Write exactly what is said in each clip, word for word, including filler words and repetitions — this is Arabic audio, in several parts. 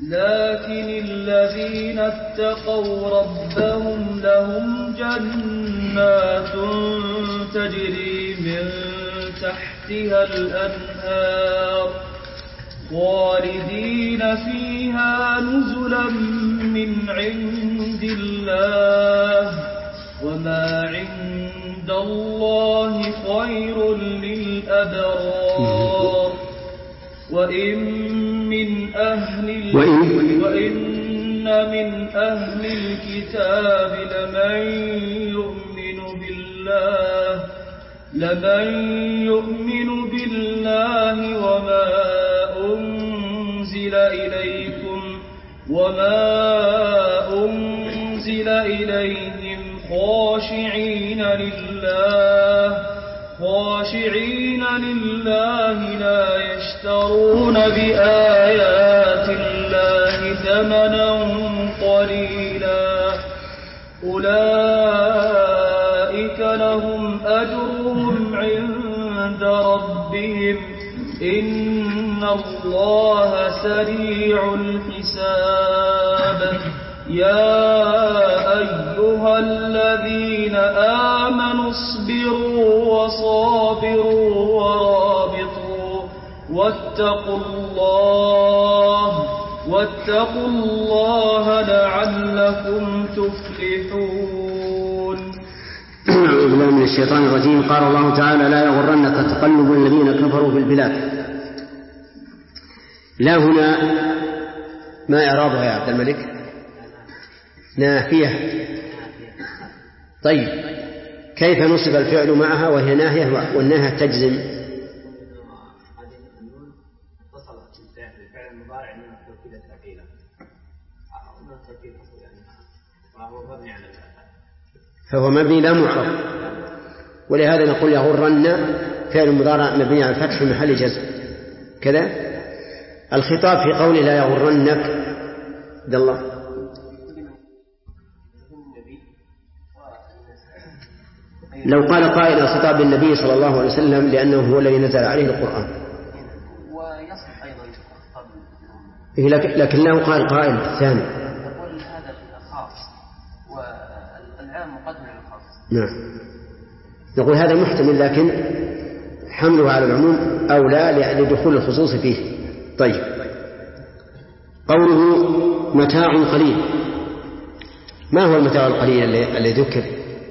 لكن الذين اتقوا ربهم لهم جنات تجري من تحتها الأنهار خالدين فيها نزلا من عند الله وما عند الله خير للأبرار. وإن من أهل وإن, وإن من أهل الكتاب لمن يؤمن بالله لمن يؤمن بالله وما أنزل إليكم وما أنزل إليهم خاشعين لله خاشعين لله لا يشترون بآيات الله ثمنا قليلا أولئك لهم أجرهم عند ربهم إن الله سريع الحساب. يا أيها الذين آمنوا اصبروا وصابروا ورابطوا واتقوا الله واتقوا الله لعلكم تفلحون. أعوذ بالله من الشيطان الرجيم. قال الله تعالى: لا يغرنك تقلب الذين كفروا في البلاد. لا هنا ما إعرابها يا عبد الملك؟ نافية. طيب كيف نصب الفعل معها وهي ناهية والناهية تجزم؟ فهو مبني لا معرب، ولهذا نقول يغرن فعل مضارع مبني على الفتح في محل جزم كذا. الخطاب في قوله لا يغرنك عبد الله لو قال قائل الخطاب للنبي صلى الله عليه وسلم لأنه هو الذي نزل عليه القرآن، ويصح أيضا لكن له قال قائل الثاني يقول هذا خاص والعام مقدم على الخاص. نعم نقول هذا محتمل، لكن حمله على العموم أولى لدخول الخصوص فيه. طيب قوله متاع قليل، ما هو المتاع القليل الذي ذكر؟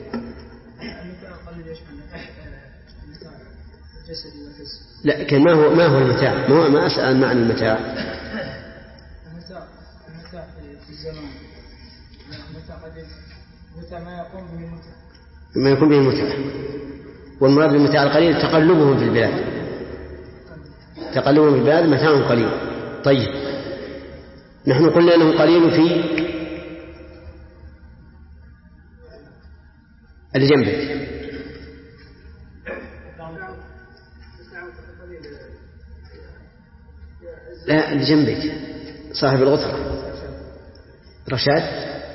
لكن ما هو ما هو المتاع؟ ما هو ما أسأل معنى المتاع. المتاع المتاع في الزمان، المتاع قليل، المتاع ما يقوم به المتاع ما يكون به المتاع. والمراد بالمتاع القليل تقلبهم في البلاد، تقلبهم في البلاد متاع قليل. طيب نحن قلنا أنه قليل في اللي جنبك. لا اللي جنبك صاحب الغثرة رشاد.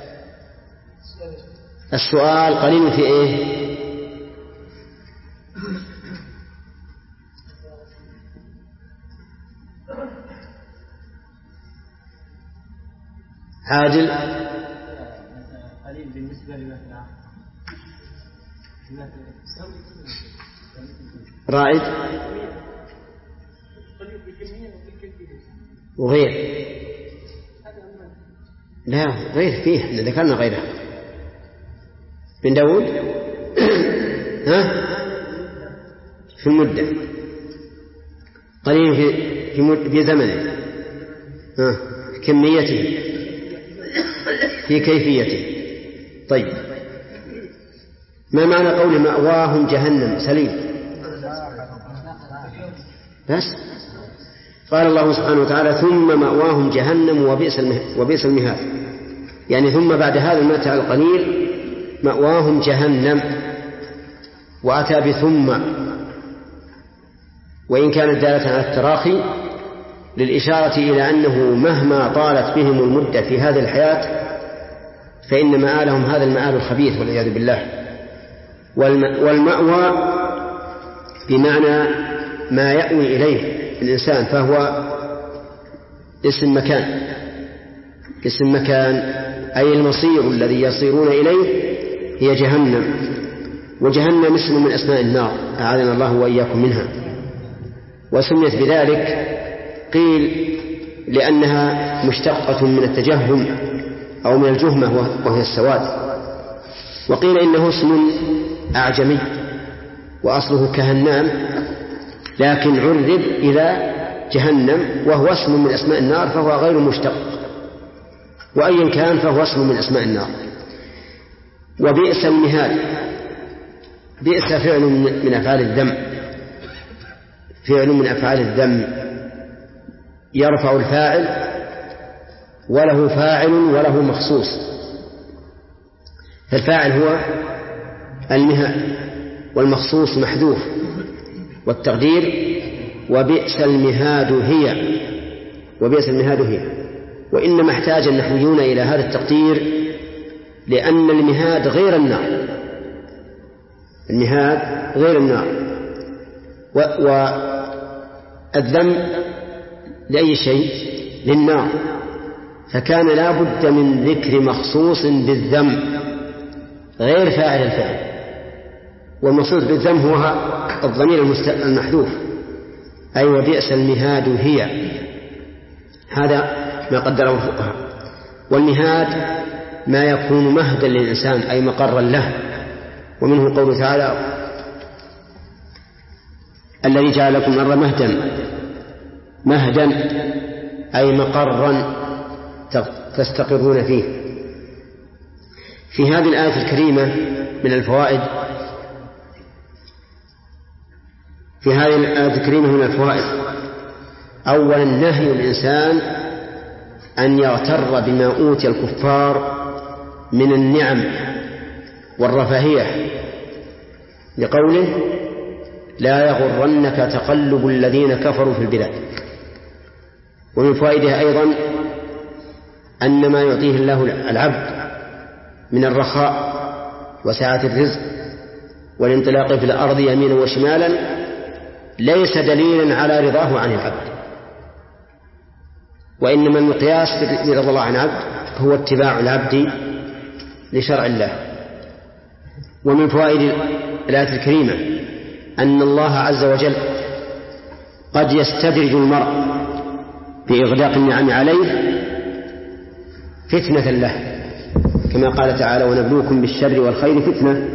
السؤال قليل في ايه؟ عادل قليل بالنسبة لمثل رائد وغير. لا غير فيه، احنا ذكرنا غيره. بن داود ها في المدة قليل في في, مد... في زمنه، ها كميته في كيفيته. طيب ما معنى قول مأواهم جهنم؟ سليم بس. قال الله سبحانه وتعالى ثم مأواهم جهنم وبئس وبئس المهاد، يعني ثم بعد هذا المتاع القليل مأواهم جهنم، وأتى بثم وإن كانت دالة على التراخي للإشارة إلى أنه مهما طالت بهم المدة في هذه الحياة فإن مآلهم هذا المآل الخبيث والعياذ بالله. والمأوى بمعنى ما يأوي إليه الإنسان، فهو اسم مكان اسم مكان، أي المصير الذي يصيرون إليه هي جهنم. وجهنم اسم من أسماء النار، أعاذنا الله وإياكم منها. وسميت بذلك قيل لأنها مشتقة من التجهم أو من الجهمة وهي السواد، وقيل إنه اسم أعجمي وأصله كهنام، لكن عرب إلى جهنم وهو اسم من أسماء النار فهو غير مشتق، وأيا كان فهو اسم من أسماء النار. وبئس المهاد، بئس فعل من أفعال الذم، فعل من أفعال الذم يرفع الفاعل وله فاعل وله مخصوص، فالفاعل هو المهاد والمخصوص محذوف، والتقدير وبئس المهاد هي، وبئس المهاد هي. وإنما احتاج النحويون إلى هذا التقدير لأن المهاد غير النار، المهاد غير النار، والذم لأي شيء؟ للنار، فكان لا بد من ذكر مخصوص بالذم غير فاعل الفعل، والمخصوص بالذم هو الضمير المحذوف، أي وبئس المهاد هي، هذا ما قدره الفقهاء. والمهاد ما يكون مهدا للإنسان أي مقرا له، ومنه قوله تعالى الذي جعل لكم الأرض مهدا، مهدا أي مقرا تستقرون فيه. في هذه الآية الكريمة من الفوائد في هذه الآية الكريمة من الفوائد أولا نهي الإنسان أن يغتر بما أوتي الكفار من النعم والرفاهية، لقوله لا يغرنك تقلب الذين كفروا في البلاد. ومن فوائدها أيضا أن ما يعطيه الله العبد من الرخاء وسعة الرزق والانطلاق في الأرض يمينا وشمالا ليس دليلا على رضاه عن العبد، وإنما المقياس برضا الله عن العبد هو اتباع العبد لشرع الله. ومن فوائد الآية الكريمة أن الله عز وجل قد يستدرج المرء بإغلاق النعم عليه فتنة له، كما قال تعالى ونبلوكم بالشر والخير فتنة.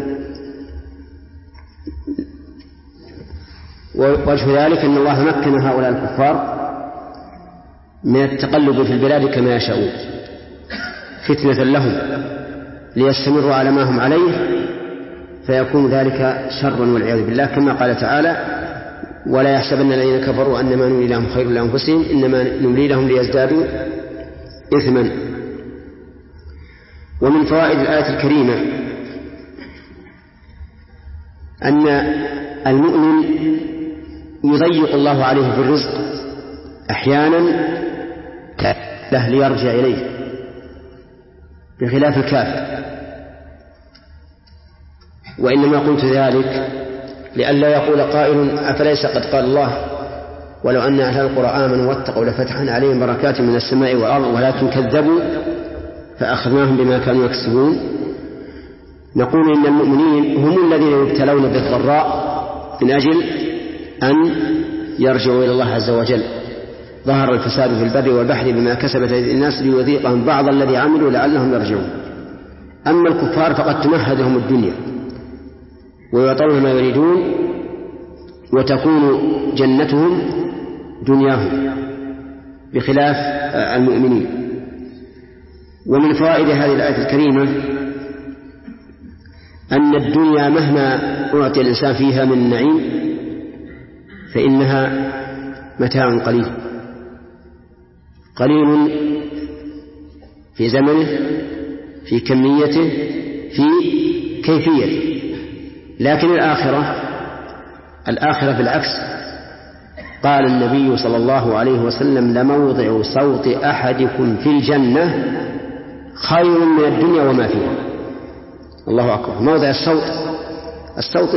ووجه ذلك أن الله مكن هؤلاء الكفار من التقلب في البلاد كما يشاءون فتنة لهم ليستمروا على ما هم عليه، فيكون ذلك شرا والعياذ بالله، كما قال تعالى ولا يحسبن الذين كفروا أنما نملي لهم خير لأنفسهم إنما نملي لهم ليزدادوا إثما. ومن فوائد الآية الكريمة أن المؤمن يضيق الله عليه في الرزق أحيانا له ليرجع إليه، بخلاف الكافر. وإنما قلت ذلك لئلا يقول قائل أفليس قد قال الله ولو أن أهل القرى آمنوا واتقوا لفتحنا عليهم بركات من السماء والأرض ولكن كذبوا فأخذناهم بما كانوا يكسبون. نقول إن المؤمنين هم الذين يبتلون بالضراء من أجل أن يرجعوا إلى الله عز وجل. ظهر الفساد في البر والبحر بما كسبت أيدي الناس ليذيقهم بعض الذي عملوا لعلهم يرجعون. أما الكفار فقد تمهد لهم الدنيا ويعطون ما يريدون وتكون جنتهم دنياهم بخلاف المؤمنين. ومن فوائد هذه الآية الكريمة أن الدنيا مهما أعطي الإنسان فيها من نعيم فإنها متاع قليل قليل في زمنه، في كميته، في كيفيته. لكن الآخرة الآخرة بالعكس. قال النبي صلى الله عليه وسلم لموضع صوت أحدكم في الجنة خير من الدنيا وما فيها. الله أكبر. موضع الصوت الصوت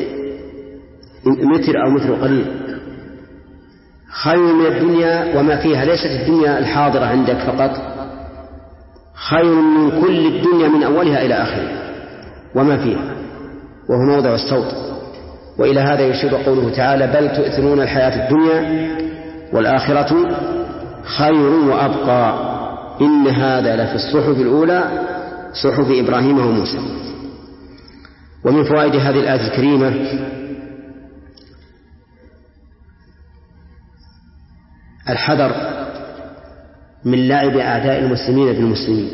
متر أو متر قليل خير من الدنيا وما فيها. ليست الدنيا الحاضرة عندك فقط، خير من كل الدنيا من أولها إلى آخرها وما فيها، وهو موضع الصوت. وإلى هذا يشير قوله تعالى: بل تؤثرون الحياة الدنيا والآخرة خير وأبقى إن هذا لفي الصحف الأولى صحف إبراهيم وموسى. ومن فوائد هذه الآية الكريمة الحذر من لعب أعداء المسلمين بالمسلمين،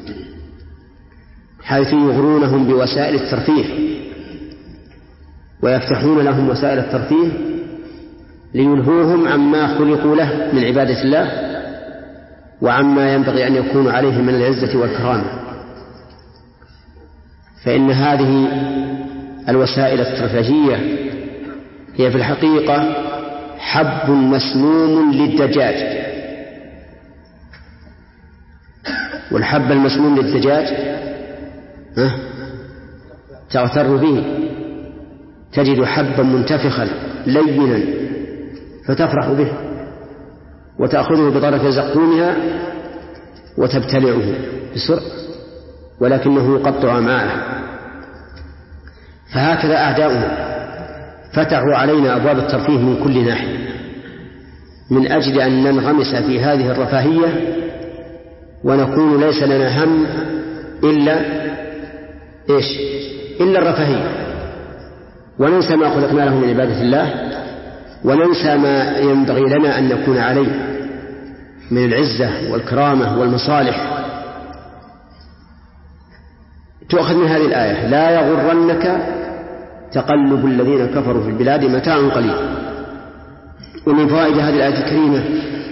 حيث يغرونهم بوسائل الترفيه ويفتحون لهم وسائل الترفيه ليلهوهم عما خلقوا له من عبادة الله وعما ينبغي أن يكونوا عليه من العزة والكرامة. فإن هذه الوسائل الترفيهية هي في الحقيقة حب مسموم للدجاج، والحب المسموم للدجاج تغتر به، تجد حبا منتفخا لينا فتفرح به وتأخذه بطرف زقومها وتبتلعه بسرعة، ولكنه يقطع أمعاءه. فهكذا أعداؤنا فتحوا علينا أبواب الترفيه من كل ناحية من أجل أن ننغمس في هذه الرفاهية ونكون ليس لنا هم إلا إيش؟ إلا الرفاهية، وننسى ما خلقنا له من عبادة الله، وننسى ما ينبغي لنا أن نكون عليه من العزة والكرامة والمصالح. تؤخذ من هذه الآية: لا يغرنك تقلب الذين كفروا في البلاد متاع قليل. ومن فوائد هذه الآية الكريمة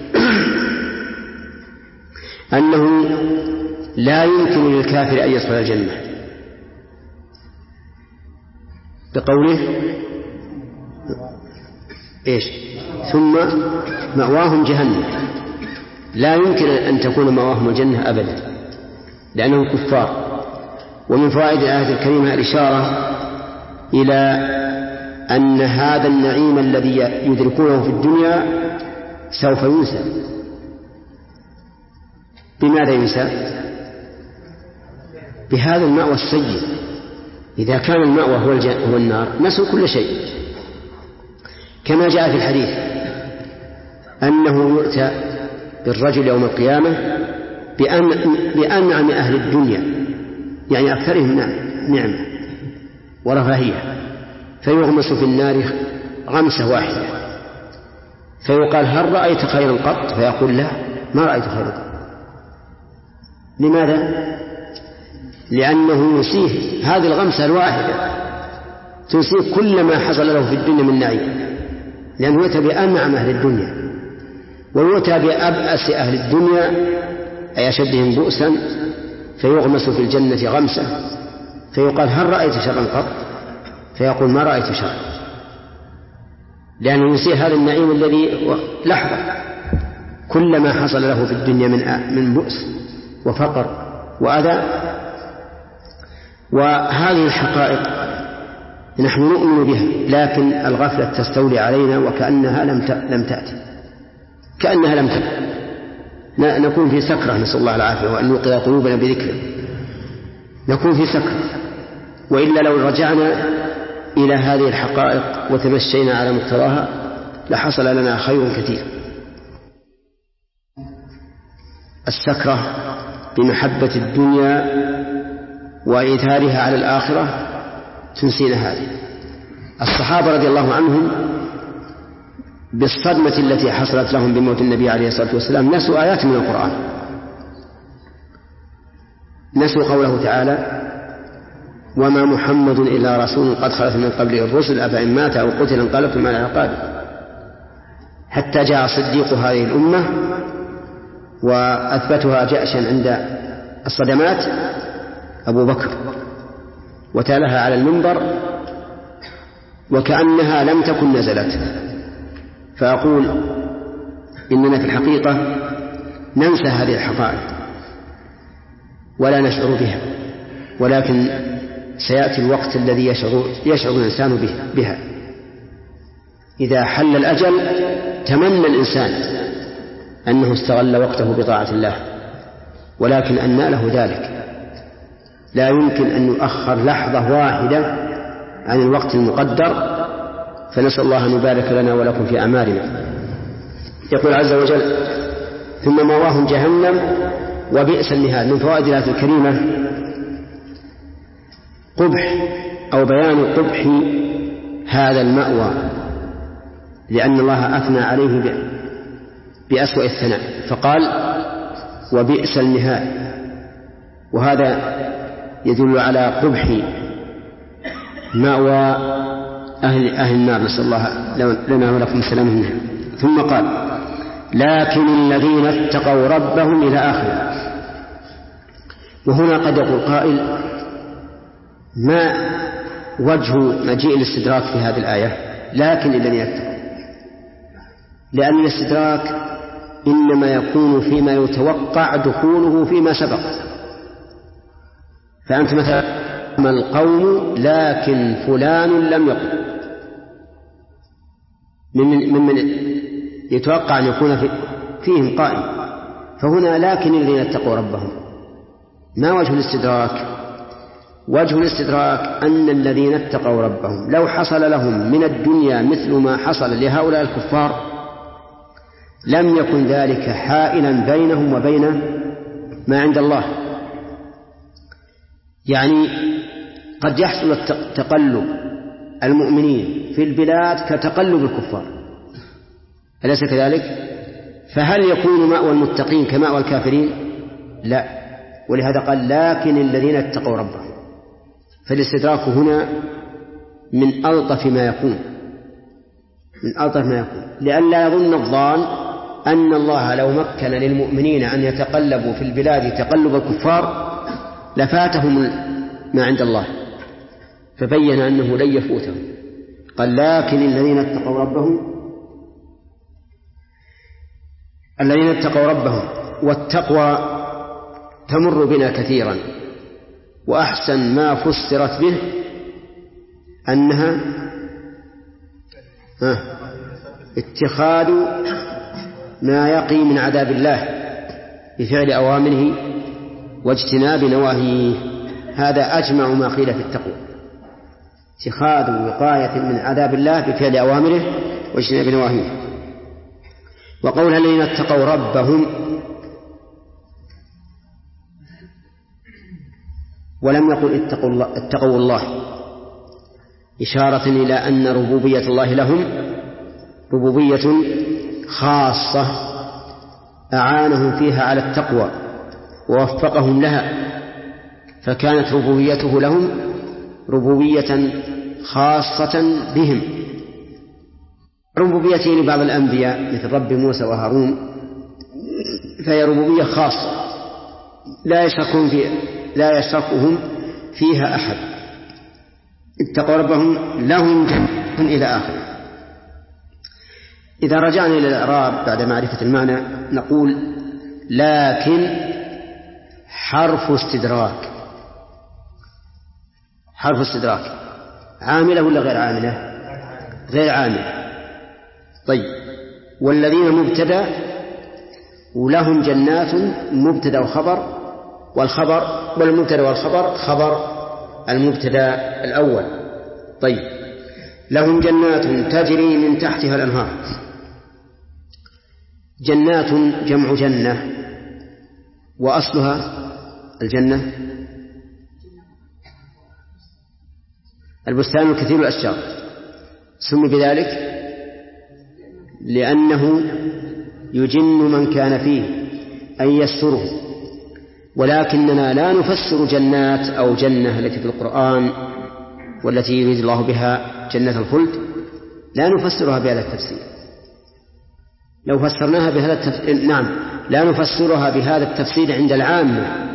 أنه لا يمكن للكافر أن يدخل الجنة، بقوله إيش؟ ثم مأواهم جهنم. لا يمكن أن تكون مأواهم الجنة أبدا لأنهم كفار. ومن فوائد الآية الكريمة الإشارة إلى أن هذا النعيم الذي يدركونه في الدنيا سوف ينسى. بماذا ينسى؟ بهذا المأوى السيء. إذا كان المأوى هو, هو النار نسوا كل شيء، كما جاء في الحديث أنه يؤتى بالرجل يوم القيامة بأنعم أهل الدنيا، يعني أكثرهم نعمة ورفاهية، فيغمس في النار غمسة واحدة فيقال: هل رأيت خيرا قط؟ فيقول: لا، ما رأيت خيرا قط. لماذا؟ لأنه يسيه هذه الغمسة الواحدة تسيه كل ما حصل له في الدنيا من نعيم، لأنه يؤتى بأنعم أهل الدنيا ويؤتى بأبأس أهل الدنيا أي أشدهم بؤسا فيغمس في الجنة غمسة فيقال: هل رأيت شرا قط؟ فيقول: ما رأيت شرا، لأنه يسيه هذا النعيم الذي لحظة كل ما حصل له في الدنيا من من بؤس وفقر وأذى. وهذه الحقائق نحن نؤمن بها، لكن الغفلة تستولي علينا وكأنها لم لم تأتي، كأنها لم تأتي. نكون في سكرة، نسأل الله العافية وأن يوقظ قلوبنا بذكره، نكون في سكرة. وإلا لو رجعنا إلى هذه الحقائق وتمشينا على مقتضاها لحصل لنا خير كثير. السكرة بمحبة الدنيا وإيثارها على الآخرة تنسينا هذه. الصحابة رضي الله عنهم بالصدمة التي حصلت لهم بموت النبي عليه الصلاة والسلام نسوا آيات من القرآن، نسوا قوله تعالى: وما محمد إلا رسول قد خلت من قبله الرسل أفإن مات أو قتل انقلبتم على أعقابكم، حتى جاء صديق هذه الأمة وأثبتها جأشا عند الصدمات أبو بكر وتالها على المنبر وكأنها لم تكن نزلت. فأقول إننا في الحقيقة ننسى هذه الحقائق ولا نشعر بها، ولكن سيأتي الوقت الذي يشعر, يشعر الإنسان بها. إذا حل الأجل تمنى الإنسان أنه استغل وقته بطاعة الله، ولكن أن له ذلك، لا يمكن أن يؤخر لحظة واحدة عن الوقت المقدر. فنسأل الله أن يبارك لنا ولكم في أعمالنا. يقول عز وجل: ثم مأواهم جهنم وبئس المهاد. من فوائد الآية الكريمة قبح أو بيان قبح هذا المأوى، لأن الله أثنى عليه بأسوأ الثناء فقال: وبئس المهاد. وهذا يدل على قبح مأوى أهل, أهل النار، نسأل الله لنا ولكم السلام منها. ثم قال: لكن الذين اتقوا ربهم إلى آخره. وهنا قد يقول قائل: ما وجه مجيء الاستدراك في هذه الآية؟ لكن الذين اتقوا، لأن الاستدراك إنما يكون فيما يتوقع دخوله فيما سبق. فأنت مثلا ما القوم لكن فلان لم يقل، ممن يتوقع أن يكون فيهم قائم. فهنا لكن الذين اتقوا ربهم. ما وجه الاستدراك؟ وجه الاستدراك أن الذين اتقوا ربهم لو حصل لهم من الدنيا مثل ما حصل لهؤلاء الكفار لم يكن ذلك حائلا بينهم وبين ما عند الله. يعني قد يحصل تقلب المؤمنين في البلاد كتقلب الكفار، أليس كذلك؟ فهل يكون مأوى المتقين كمأوى الكافرين؟ لا. ولهذا قال: لكن الذين اتقوا ربهم. فالاستدراك هنا من ألطف ما يكون، من ألطف ما يكون، لئلا يظن الظان أن الله لو مكن للمؤمنين أن يتقلبوا في البلاد تقلب الكفار لفاتهم ما عند الله، فبين أنه لن يفوتهم. قال: لكن الذين اتقوا ربهم الذين اتقوا ربهم. والتقوى تمر بنا كثيرا، وأحسن ما فسرت به أنها اتخاذ ما يقي من عذاب الله بفعل أوامره واجتناب نواهيه. هذا أجمع ما قيل في التقوى، اتخاذ وقاية من عذاب الله بفعل أوامره واجتناب نواهيه. وقول الذين اتقوا ربهم ولم يقل اتقوا الله, اتقوا الله إشارة إلى أن ربوبية الله لهم ربوبية خاصة أعانهم فيها على التقوى ووفقهم لها، فكانت ربوبيته لهم ربوبية خاصة بهم. ربوبيته لبعض الأنبياء مثل رب موسى وهارون فهي ربوبية خاصة لا يشركون في لا يشركهم فيها أحد. اتقوا ربهم لهم جنة إلى آخره. إذا رجعنا إلى الإعراب بعد معرفة المعنى نقول: لكن حرف استدراك. حرف استدراك عاملة ولا غير عاملة؟ غير عاملة. طيب، والذين مبتدأ ولهم جنات مبتدأ وخبر، والخبر والمبتدأ والخبر خبر المبتدأ الأول. طيب، لهم جنات تجري من تحتها الأنهار. جنات جمع جنة، وأصلها الجنة البستان الكثير الأشجار. سمي بذلك لأنه يجن من كان فيه أن يستره. ولكننا لا نفسر جنات أو جنة التي في القرآن والتي يريد الله بها جنة الخلد، لا نفسرها بهذا التفسير. لو فسرناها بهذا التفسير نعم لا نفسرها بهذا التفسير عند العامة،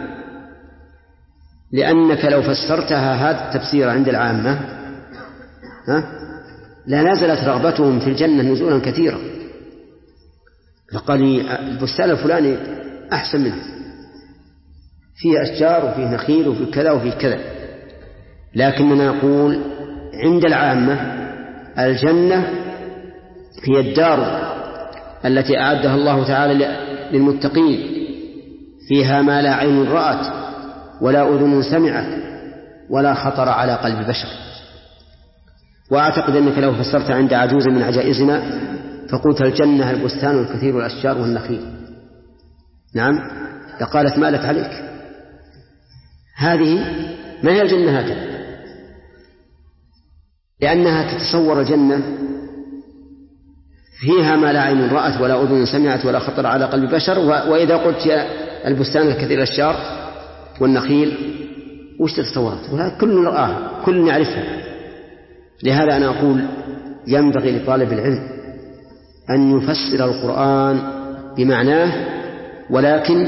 لأنك لو فسرتها هذا التفسير عند العامة ها لا نزلت رغبتهم في الجنة نزولا كثيرا، فقال لي البستان الفلاني أحسن منه، فيه أشجار وفيه نخيل وفيه كذا وفيه كذا. لكننا نقول عند العامة الجنة هي الدار التي أعدها الله تعالى للمتقين فيها ما لا عين رأت ولا أذن سمعت ولا خطر على قلب بشر. وأعتقد أنك لو فسرت عند عجوز من عجائزنا فقلت الجنة البستان الكثير والأشجار والنخيل، نعم، لقالت مالت عليك. هذه ما هي الجنة هكذا، لأنها تتصور الجنة فيها ما لا عين رأت ولا أذن سمعت ولا خطر على قلب بشر. وإذا قلت يا البستان الكثير الأشجار والنخيل وش تتصورت؟ وهذا كل رآها، كل يعرفها. لهذا أنا أقول ينبغي لطالب العلم أن يفسر القرآن بمعناه، ولكن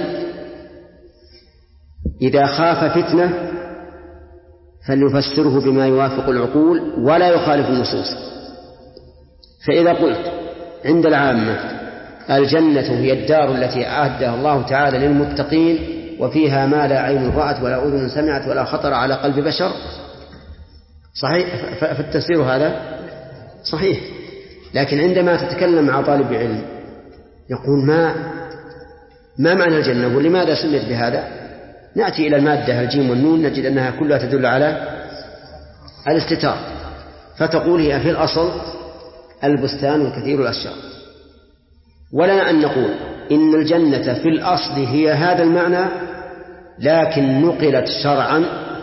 إذا خاف فتنة فليفسره بما يوافق العقول ولا يخالف النصوص. فإذا قلت عند العامة الجنة هي الدار التي أعدها الله تعالى للمتقين وفيها ما لا عين رأت ولا أذن سمعت ولا خطر على قلب بشر، صحيح، فالتفسير هذا صحيح. لكن عندما تتكلم مع طالب علم يقول ما ما معنى الجنة ولماذا سميت بهذا، نأتي إلى المادة الجيم والنون نجد أنها كلها تدل على الاستتار، فتقول هي في الأصل البستان الكثير الأشجار. ولنا أن نقول إن الجنة في الأصل هي هذا المعنى، لكن نقلت شرعا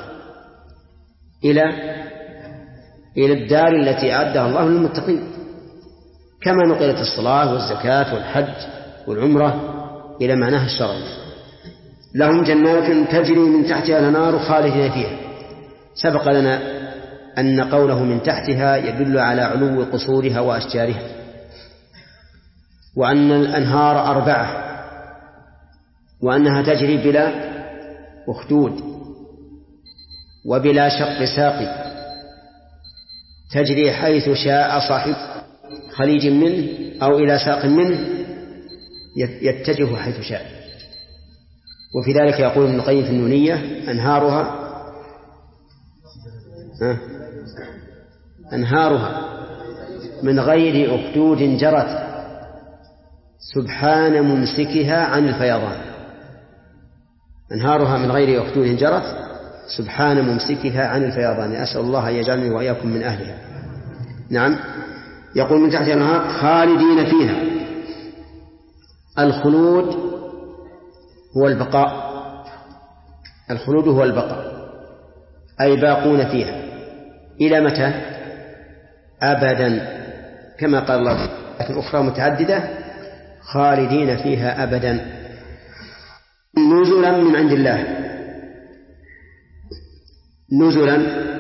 إلى إلى الدار التي أعدها الله للمتقين، كما نقلت الصلاة والزكاة والحج والعمرة إلى معناها الشرعي. لهم جنات تجري من تحتها الأنهار خالدين فيها. سبق لنا أن قوله من تحتها يدل على علو قصورها وأشجارها، وأن الأنهار أربعة، وأنها تجري بلا أخدود وبلا شق ساقي، تجري حيث شاء صاحب خليج منه أو إلى ساق منه يتجه حيث شاء. وفي ذلك يقول ابن القيم في النونية أنهارها أنهارها من غير أخدود جرت سبحان ممسكها عن الفيضان. أنهارها من غير أخدود جرت سبحان ممسكها عن الفيضان. أسأل الله أن يجعلني وإياكم من أهلها. نعم، يقول من تحت الأنهار خالدين فيها. الخلود هو البقاء، الخلود هو البقاء، أي باقون فيها إلى متى؟ أبدا، كما قال الله في أخرى متعددة خالدين فيها أبدا. نزلا من عند الله. نزلا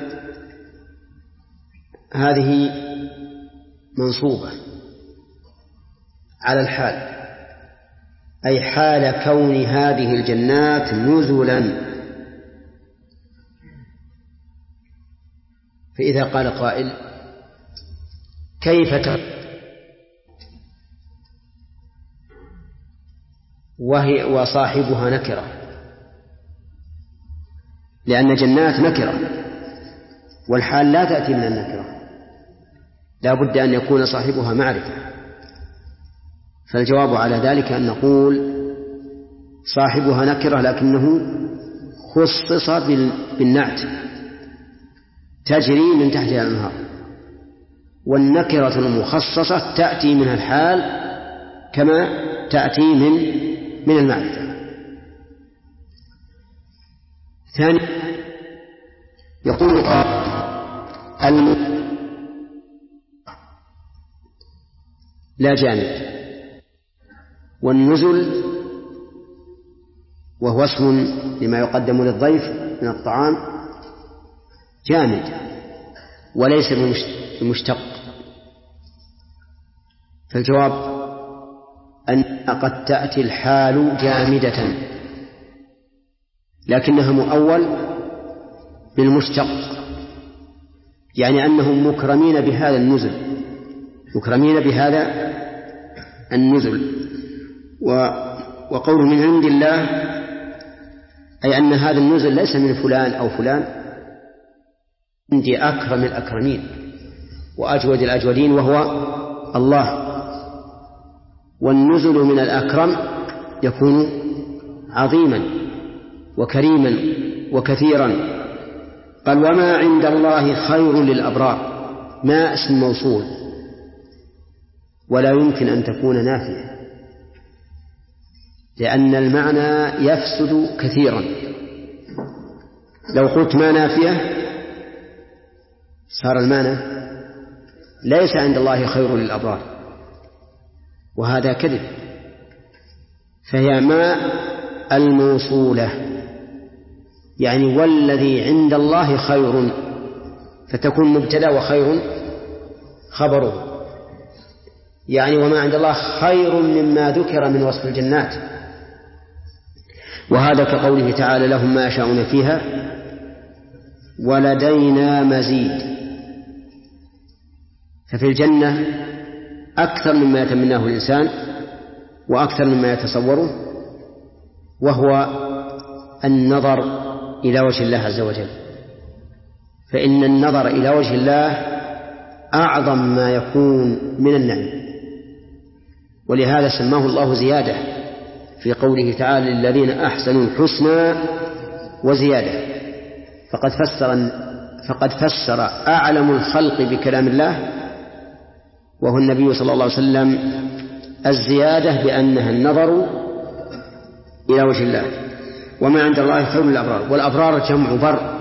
هذه منصوبة على الحال، أي حال كون هذه الجنات نزلا. فإذا قال قائل كيف ترى وهي وصاحبها نكرة؟ لأن جنات نكرة والحال لا تأتي من النكرة، لا بد أن يكون صاحبها معرفة. فالجواب على ذلك أن نقول صاحبها نكرة لكنه خصص بالنعت، تجري من تحتها الأنهار، والنكرة المخصصة تأتي من الحال كما تأتي من من المعرفة. ثاني يقول الم... لا جانب، والنزل وهو اسم لما يقدم للضيف من الطعام جامد وليس بمشتق. فالجواب أن قد تأتي الحال جامدة لكنها مؤول بالمشتق، يعني أنهم مكرمين بهذا النزل، مكرمين بهذا النزل. وقول من عند الله أي أن هذا النزل ليس من فلان أو فلان، عندي أكرم الأكرمين وأجود الأجودين وهو الله. والنزل من الأكرم يكون عظيما وكريما وكثيرا. قال وما عند الله خير للأبرار، ما اسم موصول ولا يمكن أن تكون نافية، لأن المعنى يفسد كثيرا. لو قلت ما نافية صار المعنى ليس عند الله خير للأبرار، وهذا كذب. فهي ما الموصولة، يعني والذي عند الله خير، فتكون مبتدأ وخير خبره، يعني وما عند الله خير مما ذكر من وصف الجنات. وهذا كقوله تعالى لهم ما يشاءون فيها ولدينا مزيد. ففي الجنة أكثر مما يتمناه الإنسان وأكثر مما يتصوره، وهو النظر إلى وجه الله عز وجل. فإن النظر إلى وجه الله أعظم ما يكون من النعم، ولهذا سماه الله زيادة في قوله تعالى للذين أحسنوا الحسنى وزيادة. فقد فسر فقد فسر أعلم الخلق بكلام الله وهو النبي صلى الله عليه وسلم الزيادة بأنها النظر إلى وجه الله. وما عند الله خير للأبرار، والأبرار جمع بر،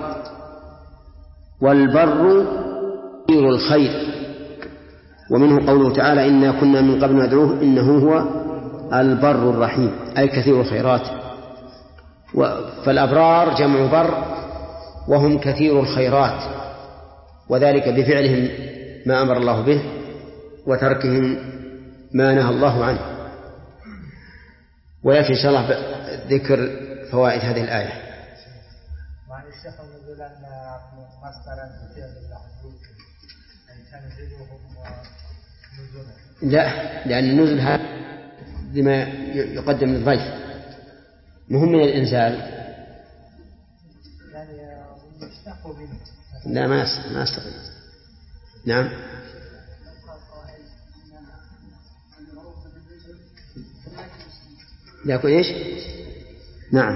والبر كثير الخير، ومنه قوله تعالى إنا كنا من قبل ندعوه إنه هو البر الرحيم، أي كثير الخيرات. فالأبرار جمع بر وهم كثير الخيرات، وذلك بفعلهم ما أمر الله به وتركهم ما نهى الله عنه. ويأتي إن شاء الله ذكر فوائد هذه الآية. معنى الشيخ يقول أن مصدرا كثير للحدود أن تنزلهم ونزلا. لا، لأن النزل هذا لما يقدم للضيف مهم من الإنزال. يعني يشتقوا منه. لا ما ما استطيع. نعم. يكون إيش؟ نعم.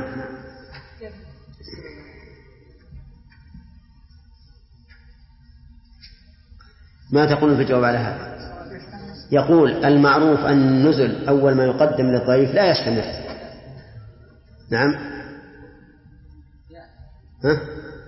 ما تقول في الجواب على هذا؟ يقول المعروف أن النزل أول ما يقدم للضيف لا يستمر. نعم. ها؟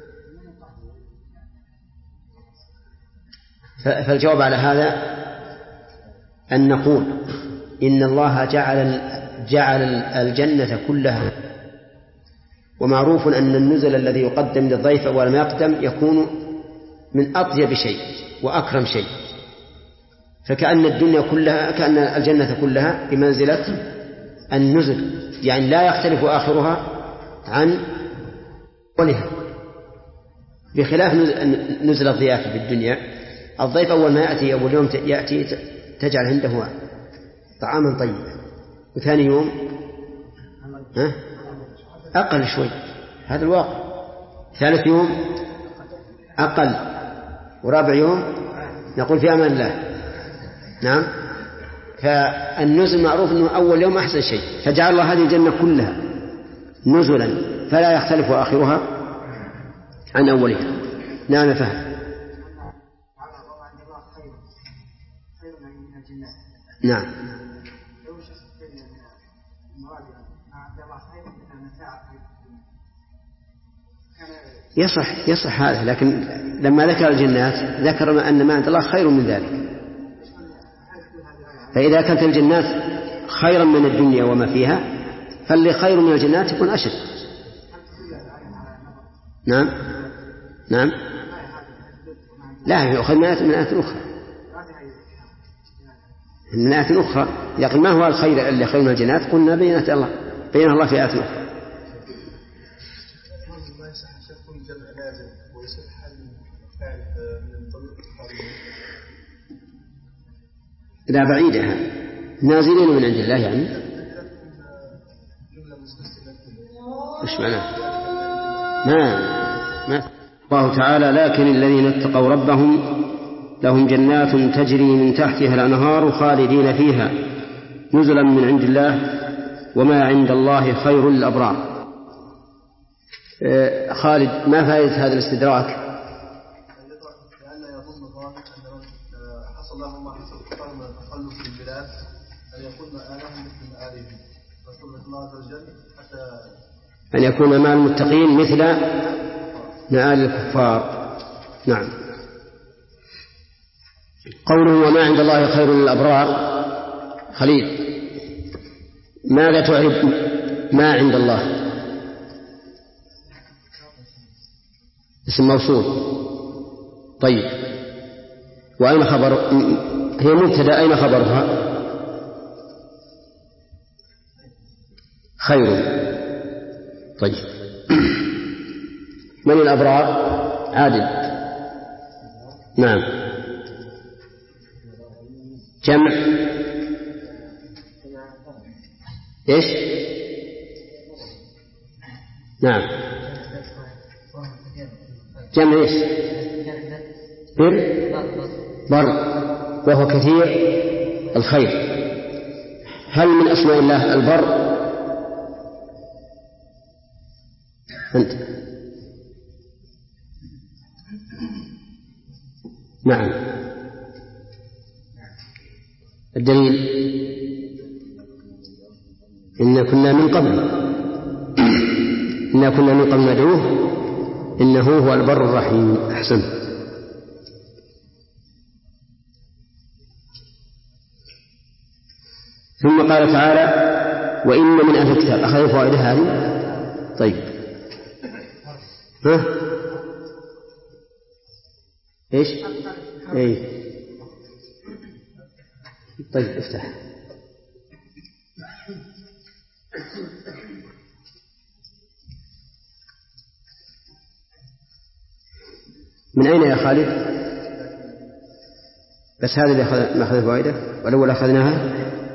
فالجواب على هذا أن نقول إن الله جعل جعل الجنة كلها، ومعروف أن النزل الذي يقدم للضيف أول ما يقدم يكون من أطيب شيء وأكرم شيء، فكأن الدنيا كلها كأن الجنة كلها بمنزلة النزل، يعني لا يختلف آخرها عن أولها، بخلاف نزل الضيافة في الدنيا. الضيف أول ما يأتي أول يوم يأتي تجعل عنده طعاما طيبا، وثاني يوم ها أقل شوي، هذا الواقع. ثالث يوم أقل، ورابع يوم نقول في أمان الله. نعم. فالنزل معروف أنه أول يوم أحسن شيء، فجعل الله هذه الجنة كلها نزلا فلا يختلف آخرها عن أولها. نعم فهم. نعم. يصح يصح هذا، لكن لما ذكر الجنات ذكر أن ما عند الله خير من ذلك. فإذا كانت الجنات خيرا من الدنيا وما فيها، فاللي خير من الجنات يكون أشد. نعم نعم. لا يأخذ من آية أخرى، من آية أخرى. لكن ما هو الخير اللي خير من الجنات؟ قلنا بينة الله بينها الله في آية أخرى. لا بعيدة، نازلين من عند الله يعني. إيش معناه؟ ما ما الله تعالى لكن الذين اتقوا ربهم لهم جنات تجري من تحتها الأنهار خالدين فيها نزلا من عند الله وما عند الله خير للأبرار. خالد، ما فائدة هذا الاستدراك؟ لأن يظن ظالم أن حصل لهم ما حصل من التخلف في البلاد أن يكون مآلهم مثل مآلهم، فسبحانه الله عز وجل حتى أن يكون مع المتقين مثل مآل الكفار. نعم. قوله وما عند الله خير للأبرار، خليل ماذا تعرف ما عند الله؟ اسم موصول. طيب، وأين خبر؟ هي مبتدأ، أين خبرها؟ خير. طيب، من الأبرار؟ عادل. نعم. جمع إيش؟ نعم، جمع إيش؟ بر بر، وهو كثير الخير. هل من أسماء الله البر؟ أنت. نعم. الدليل إن كنا من قبل إن كنا من قبل ندعوه إنه هو البر الرحيم. أحسن. ثم قال تعالى وإن من أهل الكتاب. أخذ فوائد هذه. طيب، ها إيش؟ إيه. طيب، افتح. من أين يا خالد؟ بس هذا اللي أخذ أخذ فوائده، والأول أخذناها.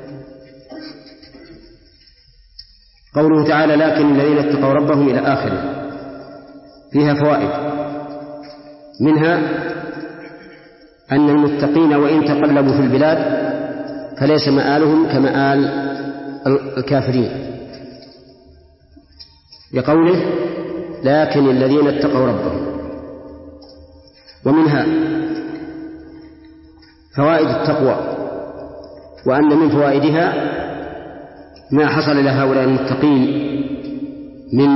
قوله تعالى لكن الذين اتقوا ربهم إلى آخره، فيها فوائد. منها أن المتقين وإن تقلبوا في البلاد فليس مآلهم كمآل الكافرين، لقوله لكن الذين اتقوا ربهم. ومنها فوائد التقوى، وأن من فوائدها ما حصل لهؤلاء المتقين من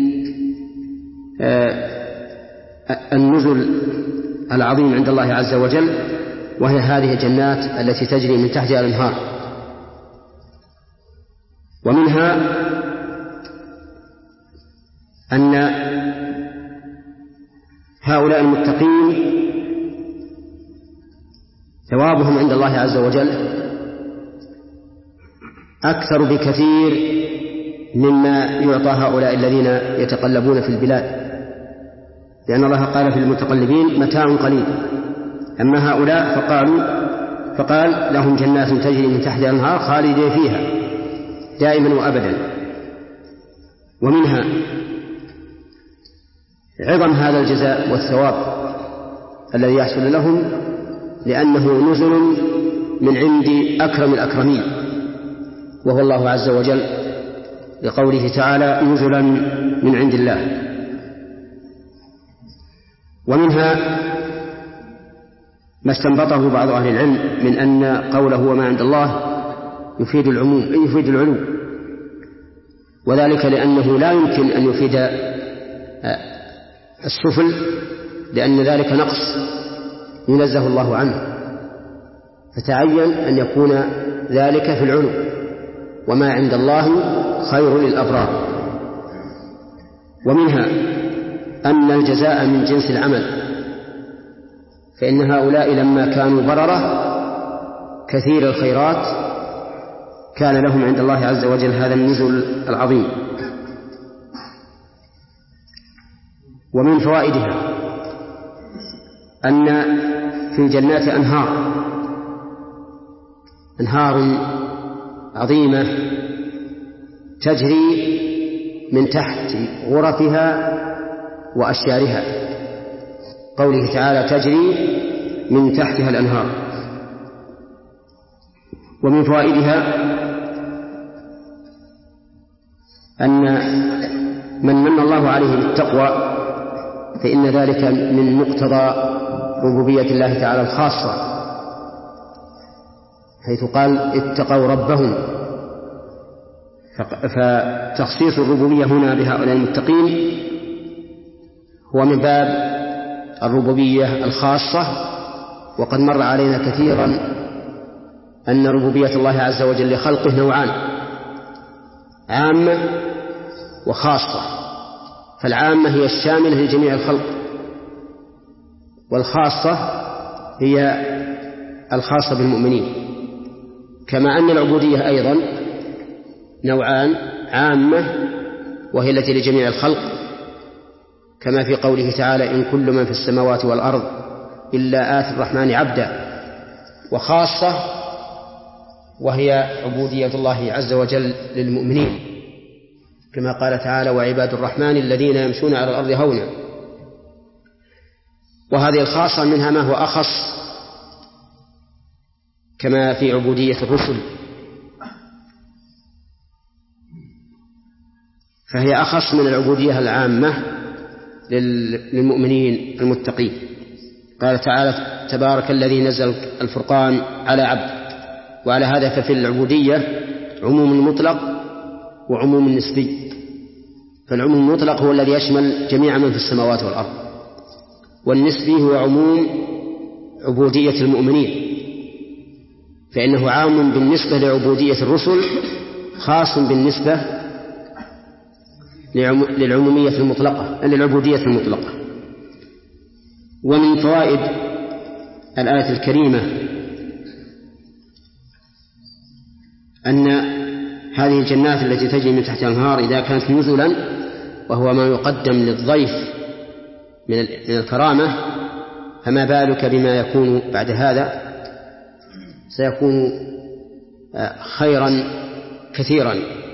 النزل العظيم عند الله عز وجل، وهي هذه الجنات التي تجري من تحتها الأنهار. ومنها أن هؤلاء المتقين ثوابهم عند الله عز وجل أكثر بكثير مما يعطى هؤلاء الذين يتقلبون في البلاد، لأن الله قال في المتقلبين متاع قليل. أما هؤلاء فقالوا فقال لهم جنات تجري من تحتها الأنهار خالدين فيها دائما وأبدا. ومنها عظم هذا الجزاء والثواب الذي يحصل لهم، لأنه نزل من عند أكرم الأكرمين وهو الله عز وجل، لقوله تعالى نزلا من عند الله. ومنها ما استنبطه بعض أهل العلم من أن قوله وما عند الله يفيد العموم، أي يفيد العلو، وذلك لأنه لا يمكن أن يفيد السفل، لأن ذلك نقص ينزه الله عنه، فتعين أن يكون ذلك في العلو. وما عند الله خير للأبرار. ومنها أن الجزاء من جنس العمل، فإن هؤلاء لما كانوا بررة كثير الخيرات كان لهم عند الله عز وجل هذا النزل العظيم. ومن فوائدها أن في الجنات أنهار أنهار عظيمة تجري من تحت غرفها وأشجارها، قوله تعالى تجري من تحتها الأنهار. ومن فوائدها أن من من الله عليه بالتقوى فإن ذلك من مقتضى ربوبية الله تعالى الخاصة، حيث قال اتقوا ربهم، فتخصيص الربوبية هنا بهؤلاء المتقين هو من باب الربوبية الخاصة. وقد مر علينا كثيرا أن ربوبية الله عز وجل لخلقه نوعان: عامة وخاصة. فالعامة هي الشاملة لجميع الخلق، والخاصة هي الخاصة بالمؤمنين. كما أن العبودية أيضا نوعان: عامة وهي التي لجميع الخلق، كما في قوله تعالى: إن كل من في السماوات والأرض إلا آتي الرحمن عبدا. وخاصة وهي عبودية الله عز وجل للمؤمنين، كما قال تعالى: وعباد الرحمن الذين يمشون على الأرض هونا. وهذه الخاصة منها ما هو أخص، كما في عبودية الرسل، فهي أخص من العبودية العامة للمؤمنين المتقين. قال تعالى: تبارك الذي نزل الفرقان على عبد. وعلى هذا ففي العبودية عموم مطلق وعموم نسبي. فالعموم المطلق هو الذي يشمل جميع من في السماوات والأرض، والنسبي هو عموم عبودية المؤمنين، فإنه عام بالنسبة لعبودية الرسل، خاص بالنسبة للعمومية المطلقة للعبودية المطلقة. ومن فوائد الآية الكريمة أن هذه الجنات التي تجري من تحتها الأنهار إذا كانت نزلا، وهو ما يقدم للضيف من الكرامة، فما بالك بما يكون بعد هذا؟ سيكون خيرا كثيرا.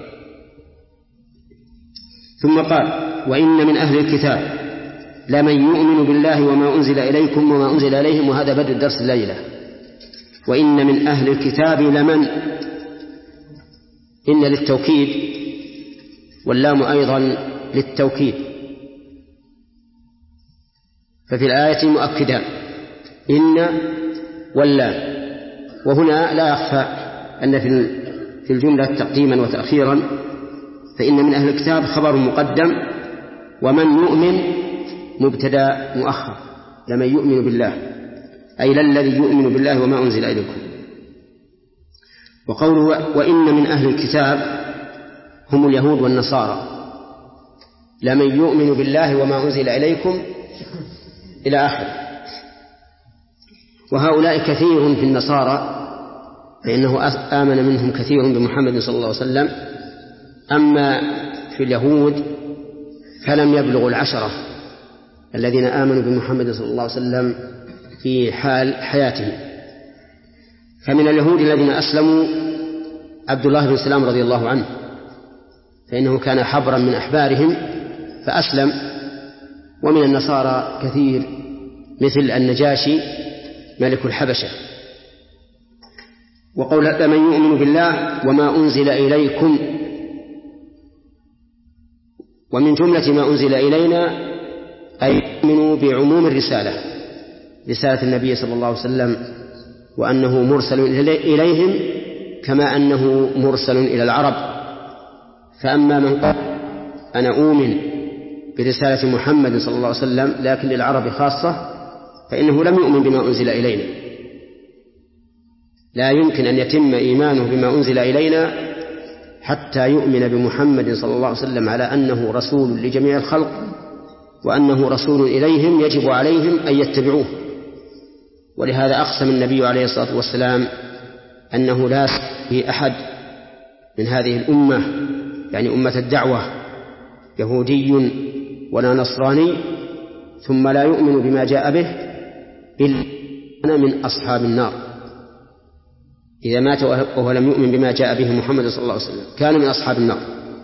ثم قال: وإن من أهل الكتاب لمن يؤمن بالله وما أنزل إليكم وما أنزل إليهم. وهذا بدء الدرس الليلة. وإن من أهل الكتاب لمن، إن للتوكيد، واللام أيضا للتوكيد، ففي الآية مؤكدان: إن واللام. وهنا لا يخفى أن في الجملة تقديما وتأخيرا، فإن من أهل الكتاب خبر مقدم، ومن يؤمن مبتدأ مؤخر. لمن يؤمن بالله أي للذي يؤمن بالله وما أنزل إليكم. وقوله: وإن من أهل الكتاب هم اليهود والنصارى. لمن يؤمن بالله وما أنزل إليكم إلى آخر. وهؤلاء كثير في النصارى، فإنه آمن منهم كثير بمحمد صلى الله عليه وسلم. أما في اليهود فلم يبلغوا العشرة الذين آمنوا بمحمد صلى الله عليه وسلم في حال حياته. فمن اليهود الذين أسلموا عبد الله بن سلام رضي الله عنه، فإنه كان حبرا من أحبارهم فأسلم. ومن النصارى كثير مثل النجاشي ملك الحبشة. وقول: لمن يؤمن بالله وما أنزل إليكم. ومن جملة ما أنزل إلينا أي يؤمنوا بعموم الرسالة، رسالة النبي صلى الله عليه وسلم، وأنه مرسل إليهم كما أنه مرسل إلى العرب. فأما من قال: أنا أؤمن برسالة محمد صلى الله عليه وسلم لكن للعرب خاصة، فإنه لم يؤمن بما أنزل إلينا. لا يمكن أن يتم إيمانه بما أنزل إلينا حتى يؤمن بمحمد صلى الله عليه وسلم على أنه رسول لجميع الخلق، وأنه رسول إليهم يجب عليهم أن يتبعوه. ولهذا أقسم النبي عليه الصلاة والسلام أنه لا في أحد من هذه الأمة، يعني أمة الدعوة، يهودي ولا نصراني ثم لا يؤمن بما جاء به إلا من أصحاب النار. إذا مات وهو لم يؤمن بما جاء به محمد صلى الله عليه وسلم كان من أصحاب النار.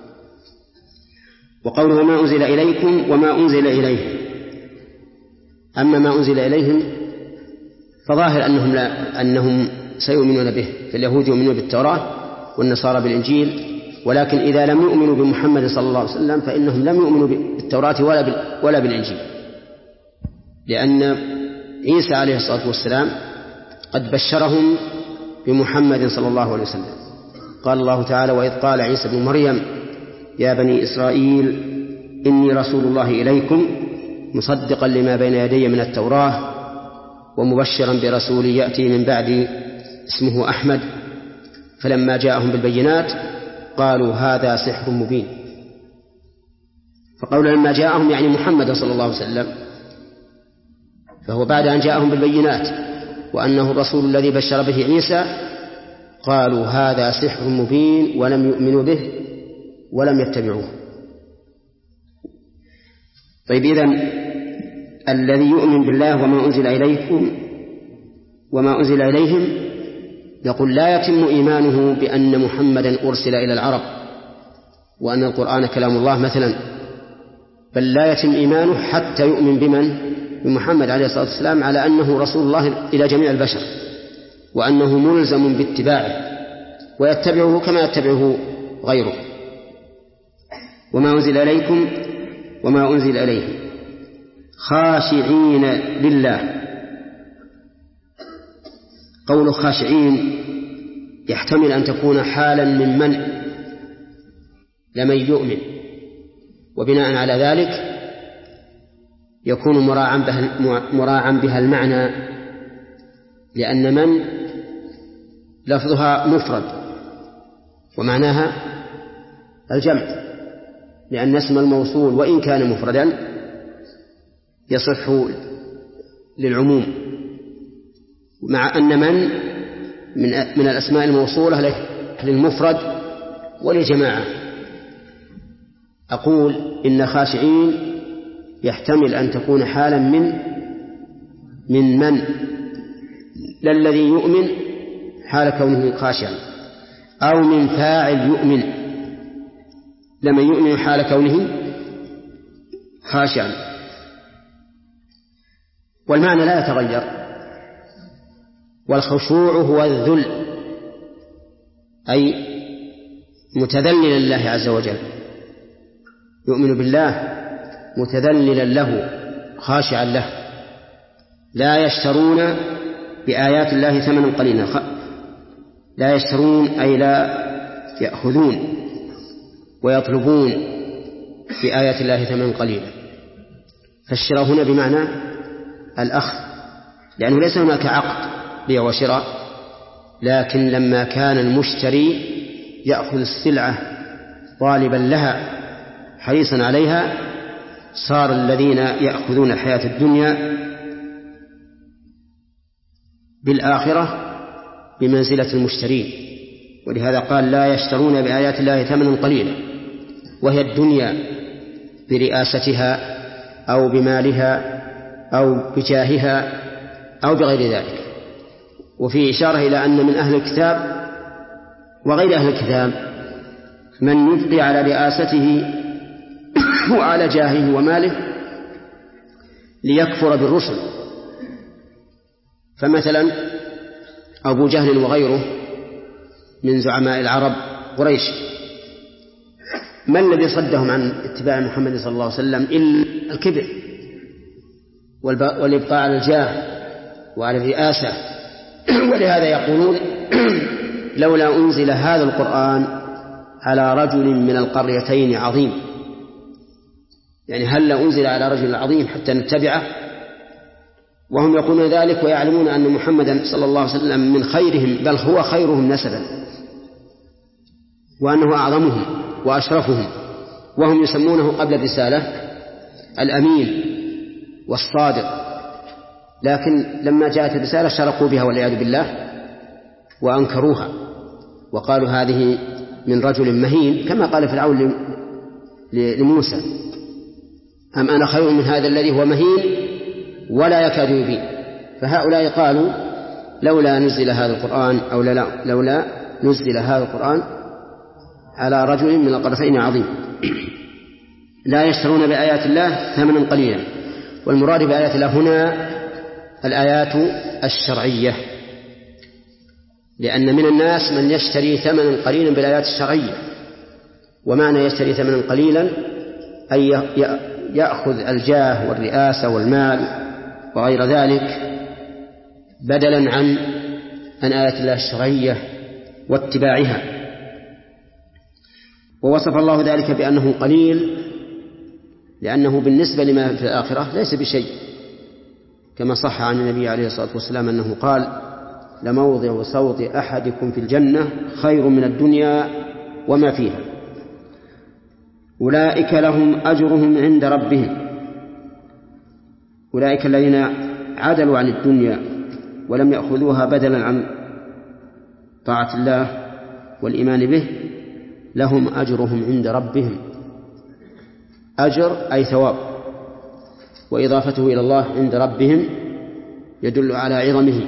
وقوله: وما أنزل إليكم وما أنزل إليهم. أما ما أنزل إليهم فظاهر أنهم, لا أنهم سيؤمنون به، فاليهود يؤمنون بالتوراة والنصارى بالإنجيل ولكن إذا لم يؤمنوا بمحمد صلى الله عليه وسلم فإنهم لم يؤمنوا بالتوراة ولا ولا بالإنجيل، لأن عيسى عليه الصلاة والسلام قد بشرهم بمحمد صلى الله عليه وسلم. قال الله تعالى: وإذ قال عيسى بن مريم يا بني إسرائيل إني رسول الله إليكم مصدقا لما بين يدي من التوراة ومبشرا برسول يأتي من بعدي اسمه أحمد. فلما جاءهم بالبينات قالوا هذا سحر مبين. فقول لما جاءهم يعني محمد صلى الله عليه وسلم، فهو بعد أن جاءهم بالبينات وأنه الرسول الذي بشر به عيسى قالوا هذا سحر مبين ولم يؤمنوا به ولم يتبعوه. طيب، إذن الذي يؤمن بالله وما أنزل إليكم وما أنزل إليهم يقول لا يتم إيمانه بأن محمدا أرسل إلى العرب وأن القرآن كلام الله مثلا، بل لا يتم إيمانه حتى يؤمن بمن؟ بمحمد عليه الصلاة والسلام على أنه رسول الله إلى جميع البشر وأنه ملزم باتباعه ويتبعه كما يتبعه غيره. وما أنزل إليكم وما أنزل إليهم خاشعين لله. قول خاشعين يحتمل أن تكون حالا من من لمن يؤمن، وبناء على ذلك يكون مراعا بها, مراعا بها المعنى، لأن من لفظها مفرد ومعناها الجمع، لأن اسم الموصول وإن كان مفردا يصح للعموم، مع أن من من, من الأسماء الموصولة للمفرد وللجماعة. أقول إن خاشعين يحتمل أن تكون حالا من من من لا الذي يؤمن حال كونه خاشعا، أو من فاعل يؤمن لمن يؤمن حال كونه خاشعا. والمعنى لا يتغير، والخشوع هو الذل، أي متذللا لله عز وجل، يؤمن بالله متذللا له خاشعا له. لا يشترون بآيات الله ثمنا قليلا، لا يشترون أي لا يأخذون ويطلبون بآيات الله ثمنا قليلا. فالشراء هنا بمعنى الأخذ، لأنه ليس هناك عقد بيع وشراء، لكن لما كان المشتري يأخذ السلعة طالبا لها حريصا عليها صار الذين يأخذون الحياة الدنيا بالآخرة بمنزلة المشترين. ولهذا قال لا يشترون بآيات الله ثمنا قليلا، وهي الدنيا برئاستها أو بمالها أو بجاهها أو بغير ذلك. وفي إشارة إلى أن من أهل الكتاب وغير أهل الكتاب من يبقي على رئاسته وعلى جاهه وماله ليكفر بالرسل. فمثلا أبو جهل وغيره من زعماء العرب قريش، ما الذي صدهم عن اتباع محمد صلى الله عليه وسلم إلا الكبر والإبقاء على الجاه وعلى الرئاسة. ولهذا يقولون لولا أنزل هذا القرآن على رجل من القريتين عظيم، يعني هل أنزل على رجل عظيم حتى نتبعه؟ وهم يقولون ذلك ويعلمون أن محمدا صلى الله عليه وسلم من خيرهم، بل هو خيرهم نسبا، وأنه أعظمهم وأشرفهم، وهم يسمونه قبل الرسالة الأمين والصادق. لكن لما جاءت الرسالة شرقوا بها والعياذ بالله وأنكروها وقالوا هذه من رجل مهين، كما قال فرعون لموسى أم أنا خير من هذا الذي هو مهين ولا يكاد يبين. فهؤلاء قالوا لولا نزل هذا القرآن أو لولا نزل هذا القرآن على رجل من القريتين عظيم. لا يشترون بآيات الله ثمنا قليلا، والمراد بآيات الله هنا الآيات الشرعية، لأن من الناس من يشتري ثمنا قليلا بالآيات الشرعية ومعنى يشتري ثمنا قليلا أي يأخذ الجاه والرئاسة والمال وغير ذلك بدلا عن عن آيات الله الشرعية واتباعها. ووصف الله ذلك بأنه قليل لأنه بالنسبة لما في الآخرة ليس بشيء، كما صح عن النبي عليه الصلاة والسلام أنه قال: لموضع صوت أحدكم في الجنة خير من الدنيا وما فيها. أولئك لهم أجرهم عند ربهم، أولئك الذين عدلوا عن الدنيا ولم يأخذوها بدلا عن طاعة الله والإيمان به، لهم أجرهم عند ربهم. أجر أي ثواب، وإضافته إلى الله عند ربهم يدل على عظمه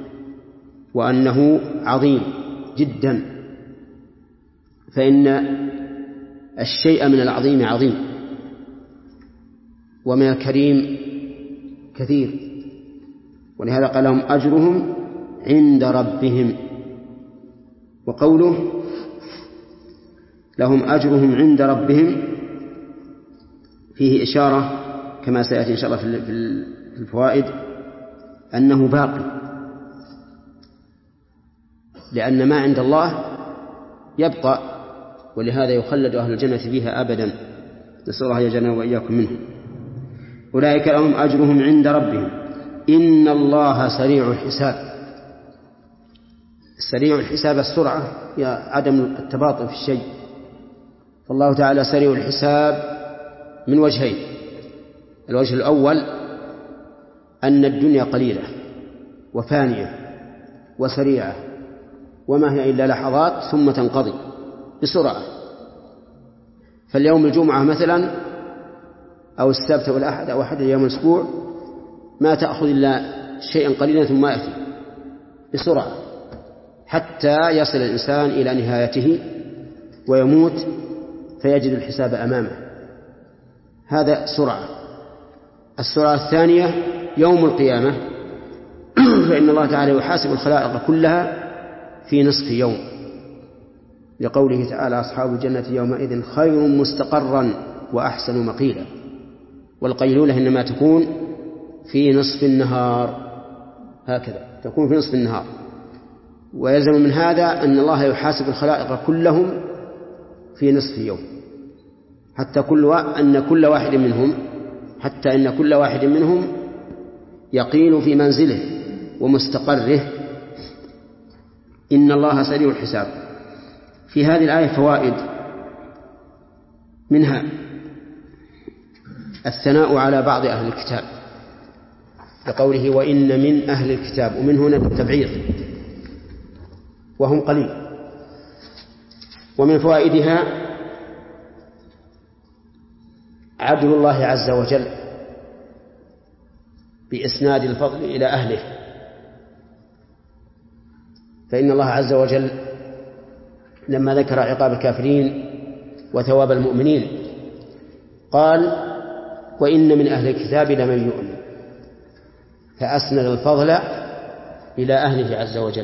وأنه عظيم جدا، فإن الشيء من العظيم عظيم ومن الكريم كثير، ولهذا قال لهم أجرهم عند ربهم. وقوله لهم أجرهم عند ربهم فيه إشارة كما سيأتي إن شاء الله في الفوائد أنه باقي، لأن ما عند الله يبقى، ولهذا يخلد أهل الجنة فيها أبدا، نسأل الله يجعلنا وإياكم منهم. أولئك لهم أجرهم عند ربهم إن الله سريع الحساب. سريع الحساب السرعة هي عدم التباطؤ في الشيء، فالله تعالى سريع الحساب من وجهين: الوجه الأول أن الدنيا قليلة وفانية وسريعة، وما هي إلا لحظات ثم تنقضي بسرعة. فاليوم الجمعة مثلا أو السبت أو الأحد أو أحد أيام الأسبوع ما تأخذ إلا شيئا قليلا ثم يأتي بسرعة حتى يصل الإنسان إلى نهايته ويموت فيجد الحساب أمامه. هذا سرعة. السرعة الثانية يوم القيامة، فإن الله تعالى يحاسب الخلائق كلها في نصف يوم، لقوله تعالى: أصحاب الجنة يومئذ خير مستقرا وأحسن مقيلا. والقيلولة إنما تكون في نصف النهار، هكذا تكون في نصف النهار. ويلزم من هذا أن الله يحاسب الخلائق كلهم في نصف يوم، حتى كل و... أن كل واحد منهم حتى إن كل واحد منهم يقيل في منزله ومستقره. إن الله سريع الحساب. في هذه الآية فوائد، منها الثناء على بعض أهل الكتاب لقوله: وإن من أهل الكتاب، ومن هنا بالتبعيض، وهم قليل. ومن فوائدها عدل الله عز وجل بإسناد الفضل إلى أهله، فإن الله عز وجل لما ذكر عقاب الكافرين وثواب المؤمنين قال: وإن من أهل الكتاب لمن يؤمن، فأسند الفضل إلى أهله عز وجل.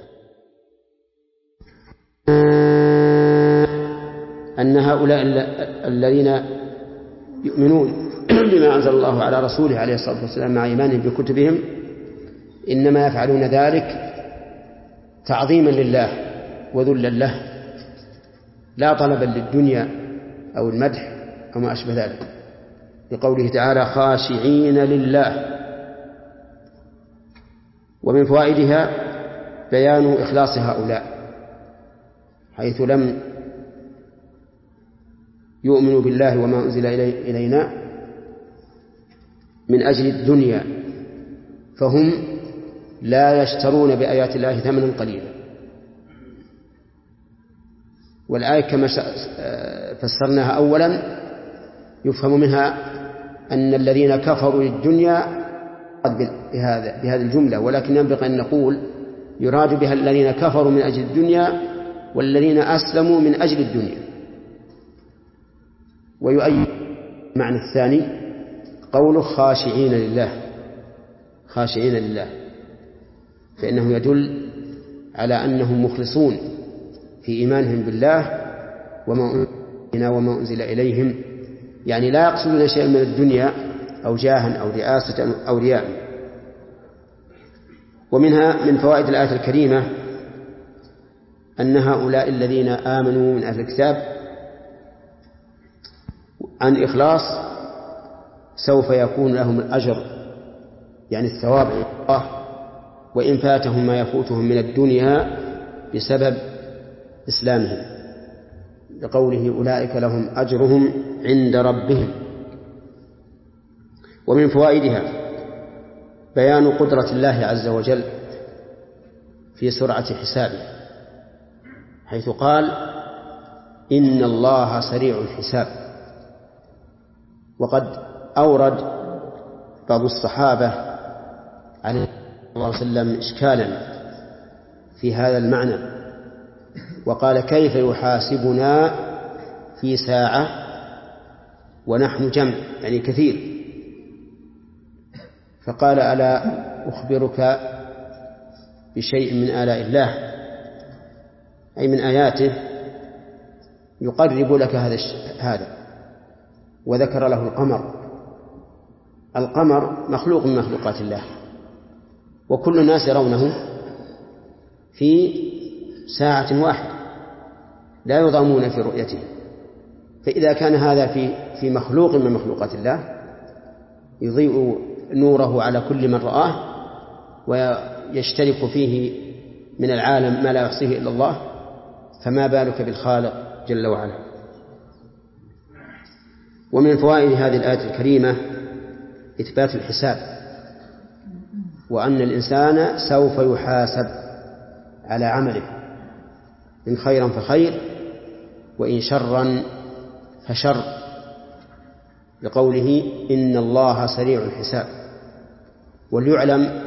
أن هؤلاء الذين يؤمنون بما أنزل الله على رسوله عليه الصلاة والسلام مع إيمانهم بكتبهم إنما يفعلون ذلك تعظيما لله وذلا له، لا طلبا للدنيا أو المدح أو ما أشبه ذلك، لقوله تعالى: خاشعين لله. ومن فوائدها بيان إخلاص هؤلاء، حيث لم يؤمنوا بالله وما أنزل إلينا من أجل الدنيا، فهم لا يشترون بآيات الله ثمنا قليلا. والآية كما فسرناها أولا يفهم منها أن الذين كفروا للدنيا بهذا بهذه الجملة، ولكن ينبغي أن نقول يراد بها الذين كفروا من أجل الدنيا والذين أسلموا من أجل الدنيا. ويؤيد المعنى الثاني قوله خاشعين لله، خاشعين لله، فإنه يدل على أنهم مخلصون في إيمانهم بالله وما وما أنزل إليهم، يعني لا يقصدون شيئا من الدنيا أو جاها أو رئاسة أو رياء. ومنها من فوائد الآية الكريمة أن هؤلاء الذين آمنوا من أهل الكتاب عن إخلاص سوف يكون لهم الأجر، يعني الثواب الله، وإن فاتهم ما يفوتهم من الدنيا بسبب إسلامهم، لقوله أولئك لهم أجرهم عند ربهم. ومن فوائدها بيان قدرة الله عز وجل في سرعة حسابه، حيث قال إن الله سريع الحساب. وقد أورد بعض الصحابة عليه الله عليه وسلم إشكالا في هذا المعنى، وقال كيف يحاسبنا في ساعة ونحن جمع، يعني كثير؟ فقال ألا أخبرك بشيء من آلاء الله، أي من آياته يقرب لك هذا هذا وذكر له القمر. القمر مخلوق من مخلوقات الله، وكل الناس يرونه في ساعة واحدة لا يضامون في رؤيته، فإذا كان هذا في في مخلوق من مخلوقات الله يضيء نوره على كل من رآه ويشترك فيه من العالم ما لا يحصيه إلا الله، فما بالك بالخالق جل وعلا. ومن فوائد هذه الآية الكريمة إثبات الحساب، وأن الإنسان سوف يحاسب على عمله، إن خيرا فخير وإن شرا فشر، لقوله إن الله سريع الحساب. وليعلم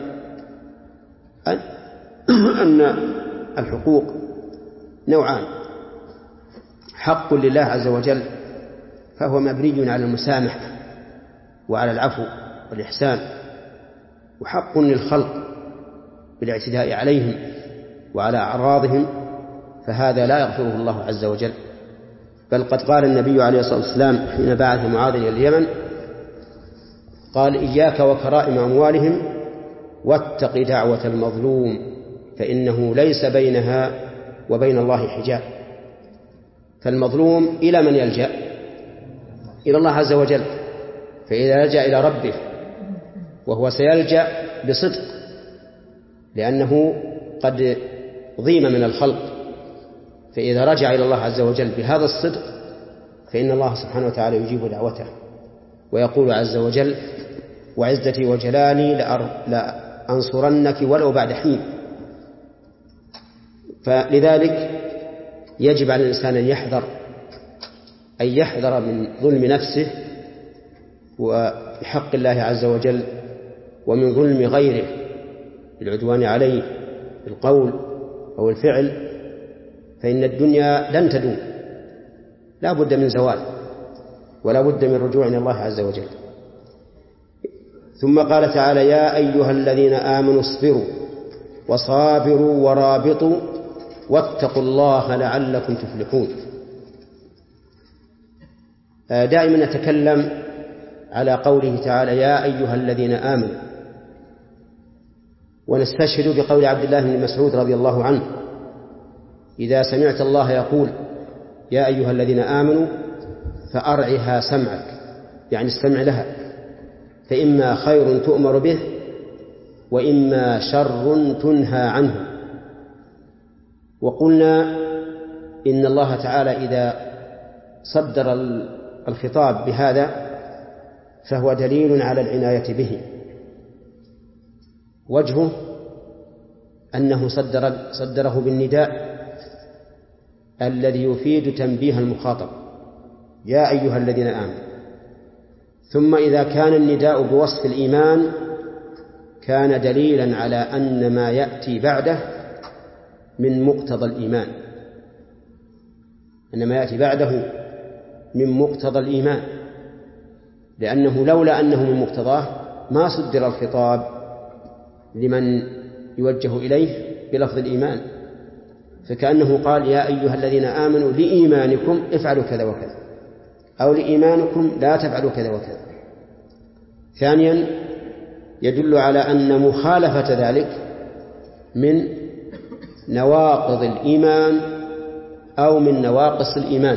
أن الحقوق نوعان: حق لله عز وجل فهو مبني على المسامحة وعلى العفو والإحسان، وحق للخلق بالاعتداء عليهم وعلى أعراضهم، فهذا لا يغفره الله عز وجل. بل قد قال النبي عليه الصلاة والسلام حين بعث معاذ إلى اليمن، قال إياك وكرائم أموالهم واتق دعوة المظلوم فإنه ليس بينها وبين الله حجاب. فالمظلوم إلى من يلجأ؟ إلى الله عز وجل. فإذا لجأ إلى ربه، وهو سيلجأ بصدق لأنه قد ضيم من الخلق، فإذا رجع إلى الله عز وجل بهذا الصدق فإن الله سبحانه وتعالى يجيب دعوته، ويقول عز وجل وعزتي وجلالي لأنصرنك ولو بعد حين. فلذلك يجب على الإنسان أن يحذر، أن يحذر من ظلم نفسه وبحق الله عز وجل، ومن ظلم غيره بالعدوان عليه بالقول أو الفعل، فإن الدنيا لن تدوم، لا بد من زوال ولا بد من رجوع إلى الله عز وجل. ثم قال تعالى يا أيها الذين آمنوا اصبروا وصابروا ورابطوا واتقوا الله لعلكم تفلحون. دائما نتكلم على قوله تعالى يا أيها الذين آمنوا، ونستشهد بقول عبد الله بن مسعود رضي الله عنه إذا سمعت الله يقول يا أيها الذين آمنوا فأرعها سمعك، يعني استمع لها، فإما خير تؤمر به وإما شر تنهى عنه. وقلنا إن الله تعالى إذا صدر الخطاب بهذا فهو دليل على العناية به. وجهه أنه صدر صدره بالنداء الذي يفيد تنبيه المخاطب يا أيها الذين آمنوا. ثم إذا كان النداء بوصف الإيمان كان دليلا على أن ما يأتي بعده من مقتضى الإيمان، أن ما يأتي بعده من مقتضى الإيمان، لأنه لولا أنه من مقتضاه ما صدر الخطاب لمن يوجه إليه بلفظ الإيمان، فكأنه قال يا أيها الذين آمنوا لإيمانكم افعلوا كذا وكذا، أو لإيمانكم لا تفعلوا كذا وكذا. ثانيا يدل على أن مخالفة ذلك من نواقض الإيمان أو من نواقص الإيمان.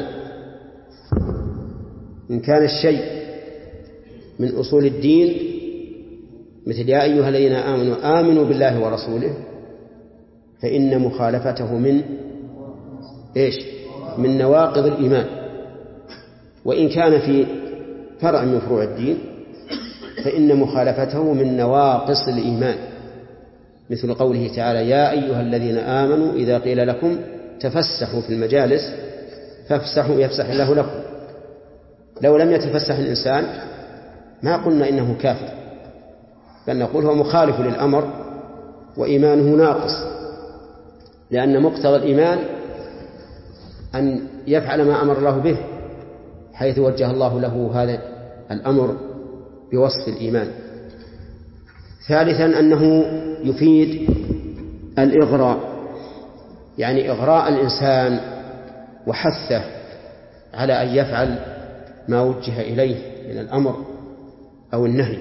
إن كان الشيء من أصول الدين مثل يا أيها الذين آمنوا آمنوا بالله ورسوله فإن مخالفته من إيش؟ من نواقض الإيمان. وإن كان في فرع من فروع الدين فإن مخالفته من نواقص الإيمان، مثل قوله تعالى يا أيها الذين آمنوا إذا قيل لكم تفسحوا في المجالس فافسحوا يفسح الله لكم. لو لم يتفسح الإنسان ما قلنا إنه كافر، بل نقول هو مخالف للأمر وإيمانه ناقص، لأن مقتضى الإيمان أن يفعل ما أمر الله به، حيث وجه الله له هذا الأمر بوصف الإيمان. ثالثا أنه يفيد الإغراء، يعني إغراء الإنسان وحثه على أن يفعل ما وجه إليه من الأمر أو النهي،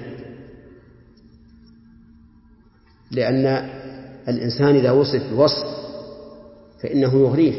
لأن الإنسان إذا وصف بوصف فإنه يغريه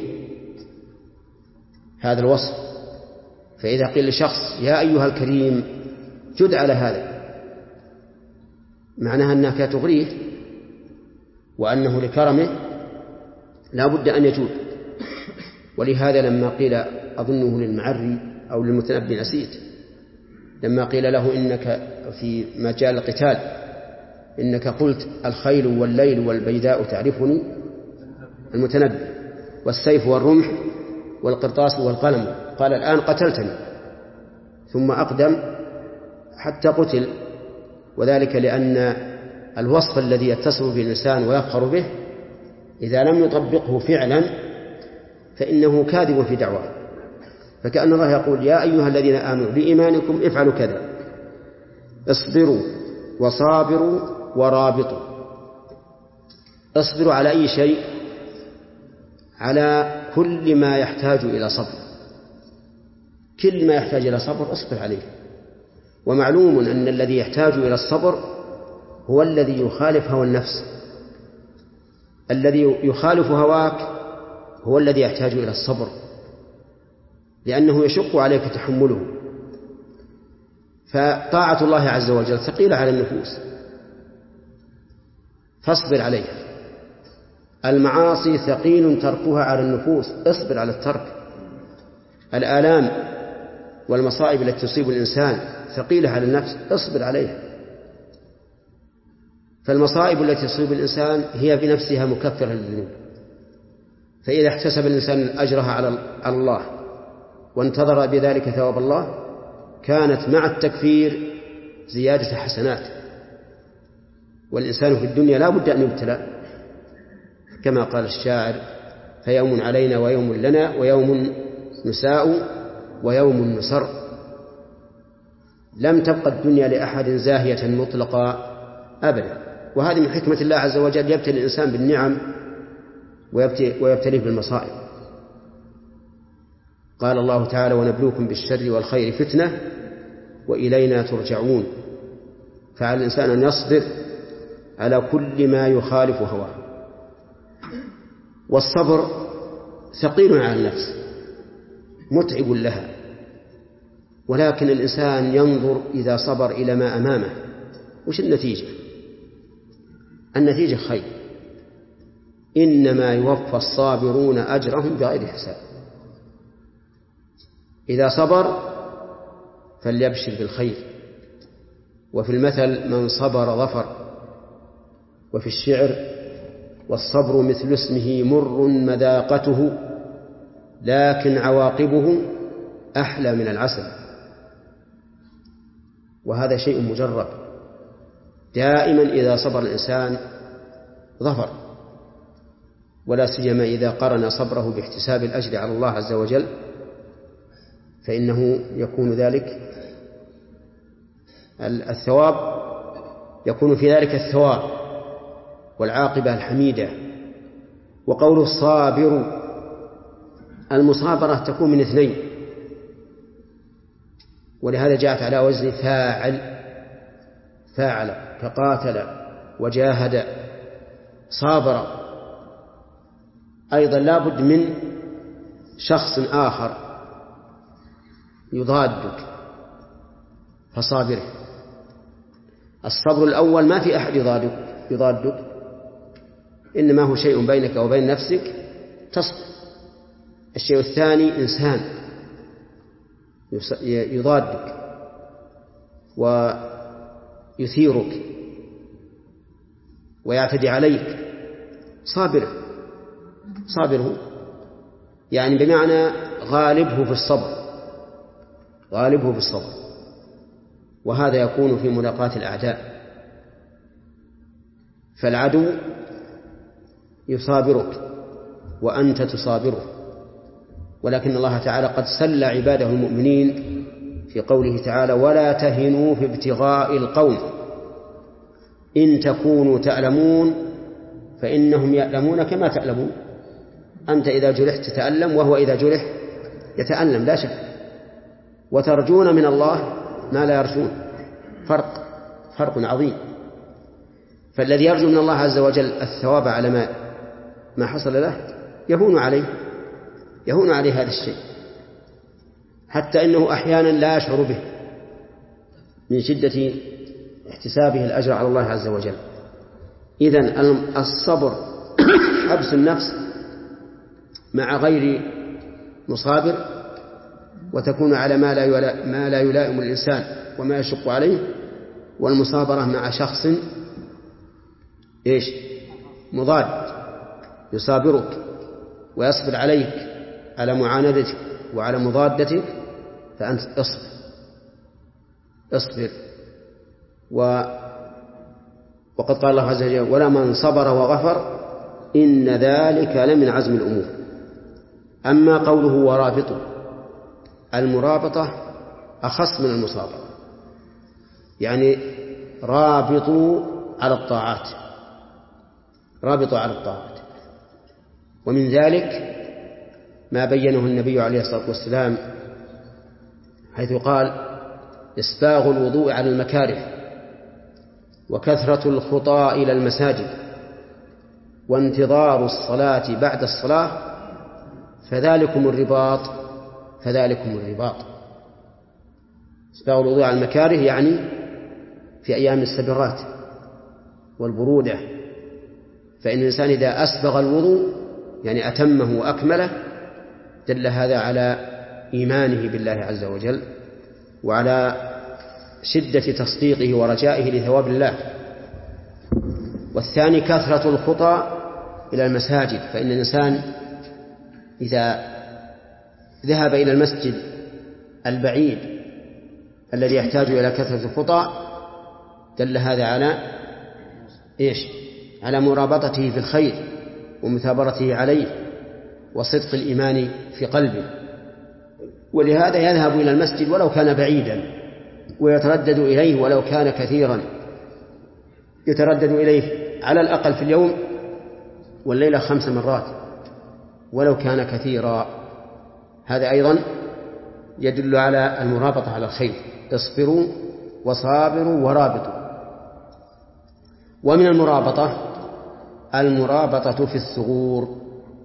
هذا الوصف. فإذا قيل لشخص يا أيها الكريم جد على هذا، معناها أنك تغريه وأنه لكرمه لا بد أن يجود. ولهذا لما قيل أظنه للمعري أو للمتنبي نسيت، لما قيل له إنك في مجال القتال إنك قلت الخيل والليل والبيداء تعرفني المتنبي والسيف والرمح والقرطاس والقلم، قال الآن قتلتني، ثم أقدم حتى قتل. وذلك لأن الوصف الذي يتصف به الإنسان ويفخر به إذا لم يطبقه فعلا فإنه كاذب في دعواه. فكأن الله يقول يا أيها الذين آمنوا لإيمانكم افعلوا كذا، اصبروا وصابروا ورابطوا. اصبروا على أي شيء؟ على كل ما يحتاج إلى صبر، كل ما يحتاج إلى صبر اصبر عليه. ومعلوم أن الذي يحتاج إلى الصبر هو الذي يخالف هوى النفس، الذي يخالف هواك هو الذي يحتاج إلى الصبر، لأنه يشق عليك تحمله. فطاعة الله عز وجل ثقيلة على النفوس فاصبر عليها، المعاصي ثقيل تركها على النفوس اصبر على الترك، الآلام والمصائب التي تصيب الإنسان ثقيلة على النفس اصبر عليها. فالمصائب التي تصيب الإنسان هي بنفسها مكفرة للذنوب، فإذا احتسب الإنسان أجرها على الله وانتظر بذلك ثواب الله كانت مع التكفير زيادة حسنات. والإنسان في الدنيا لا بد أن يبتلى، كما قال الشاعر فيوم علينا ويوم لنا ويوم نساء ويوم نسر. لم تبقى الدنيا لأحد زاهية مطلقا أبدا. وهذه من حكمة الله عز وجل، يبتلي الإنسان بالنعم ويبتليه بالمصائب. قال الله تعالى ونبلوكم بالشر والخير فتنة وإلينا ترجعون. فعلى الإنسان أن يصبر على كل ما يخالف هواه. والصبر ثقيل على النفس متعب لها، ولكن الإنسان ينظر إذا صبر إلى ما أمامه وش النتيجة؟ النتيجة خير، إنما يوفى الصابرون أجرهم بغير حساب. إذا صبر فليبشر بالخير. وفي المثل من صبر ظفر. وفي الشعر والصبر مثل اسمه مر مذاقته لكن عواقبه أحلى من العسل. وهذا شيء مجرب، دائما إذا صبر الإنسان ظفر، ولا سيما إذا قرن صبره باحتساب الأجر على الله عز وجل فإنه يكون ذلك الثواب، يكون في ذلك الثواب والعاقبة الحميدة وقوله الصابر، المصابرة تكون من اثنين، ولهذا جاءت على وزن فاعل، فاعل كقاتل وجاهد. صابر أيضا لا بد من شخص آخر يضادك فصابر. الصبر الأول ما في أحد يضادك, يضادك إنما هو شيء بينك وبين نفسك تصبر. الشيء الثاني إنسان يضادك ويثيرك ويعتدي عليك، صابره صابره يعني بمعنى غالبه في الصبر، غالبه في الصبر. وهذا يكون في ملاقاة الأعداء، فالعدو يصابرك وأنت تصابره. ولكن الله تعالى قد سل عباده المؤمنين في قوله تعالى: ولا تهنوا في ابتغاء القوم إن تكونوا تألمون فإنهم يألمون كما تألمون. أنت إذا جرحت تتألم وهو إذا جرح يتألم لا شك. وترجون من الله ما لا يرجون، فرق فرق عظيم. فالذي يرجو من الله عز وجل الثواب على ما ما حصل له يهون عليه يهون عليه هذا الشيء، حتى إنه أحيانا لا يشعر به من شدة احتسابه الأجر على الله عز وجل. إذن الصبر حبس النفس مع غير مصابر، وتكون على ما لا ما لا يلائم الإنسان وما يشق عليه. والمصابرة مع شخص إيش مضاد يصابرك ويصبر عليك على معاندتك وعلى مضادتك، فأنت اصبر اصبر. و وقد قال الله عز وجل: ولمن صبر وغفر إن ذلك لمن عزم الأمور. أما قوله ورابطه، المرابطة أخص من المصابرة، يعني رابطوا على الطاعات، رابطوا على الطاعات. ومن ذلك ما بينه النبي عليه الصلاة والسلام حيث قال: إسباغ الوضوء على المكاره، وكثرة الخطى إلى المساجد، وانتظار الصلاة بعد الصلاة، فذلكم الرباط فذلكم الرباط. إسباغ الوضوء على المكاره يعني في أيام السبرات والبرودة، فإن الإنسان إذا أسبغ الوضوء يعني أتمه وأكمله دل هذا على إيمانه بالله عز وجل وعلى شدة تصديقه ورجائه لثواب الله. والثاني كثرة الخطى إلى المساجد، فإن الإنسان إذا ذهب إلى المسجد البعيد الذي يحتاج إلى كثرة الخطى دل هذا على إيش؟ على مرابطته في الخير ومثابرته عليه وصدق الإيمان في قلبه. ولهذا يذهب إلى المسجد ولو كان بعيدا، ويتردد إليه ولو كان كثيرا، يتردد إليه على الأقل في اليوم والليلة خمس مرات ولو كان كثيرا. هذا أيضا يدل على المرابطة على الخير. اصبروا وصابروا ورابطوا. ومن المرابطة المرابطة في الثغور،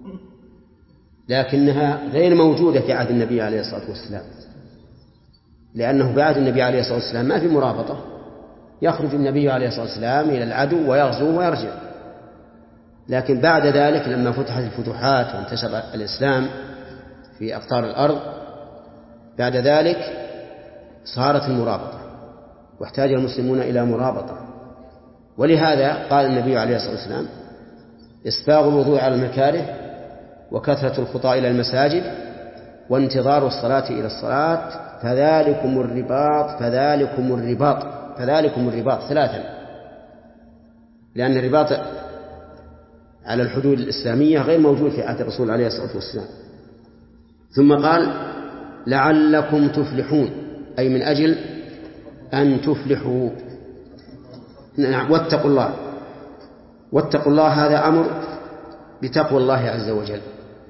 لكنها غير موجودة في عهد النبي عليه الصلاة والسلام، لأنه بعد النبي عليه الصلاة والسلام ما في مرابطة. يخرج النبي عليه الصلاة والسلام إلى العدو ويغزو ويرجع. لكن بعد ذلك لما فتحت الفتوحات وانتشر الإسلام في أقطار الأرض، بعد ذلك صارت المرابطة واحتاج المسلمون إلى مرابطة. ولهذا قال النبي عليه الصلاة والسلام: إسباغ الوضوء على المكاره، وكثرة الخطى إلى المساجد، وانتظار الصلاة إلى الصلاة، فذلكم الرباط فذلكم الرباط فذلكم الرباط ثلاثا، لأن الرباط على الحدود الإسلامية غير موجود في عهد الرسول عليه الصلاة والسلام. ثم قال: لعلكم تفلحون، أي من أجل أن تفلحوا. واتقوا الله. واتقوا الله هذا أمر بتقوى الله عز وجل.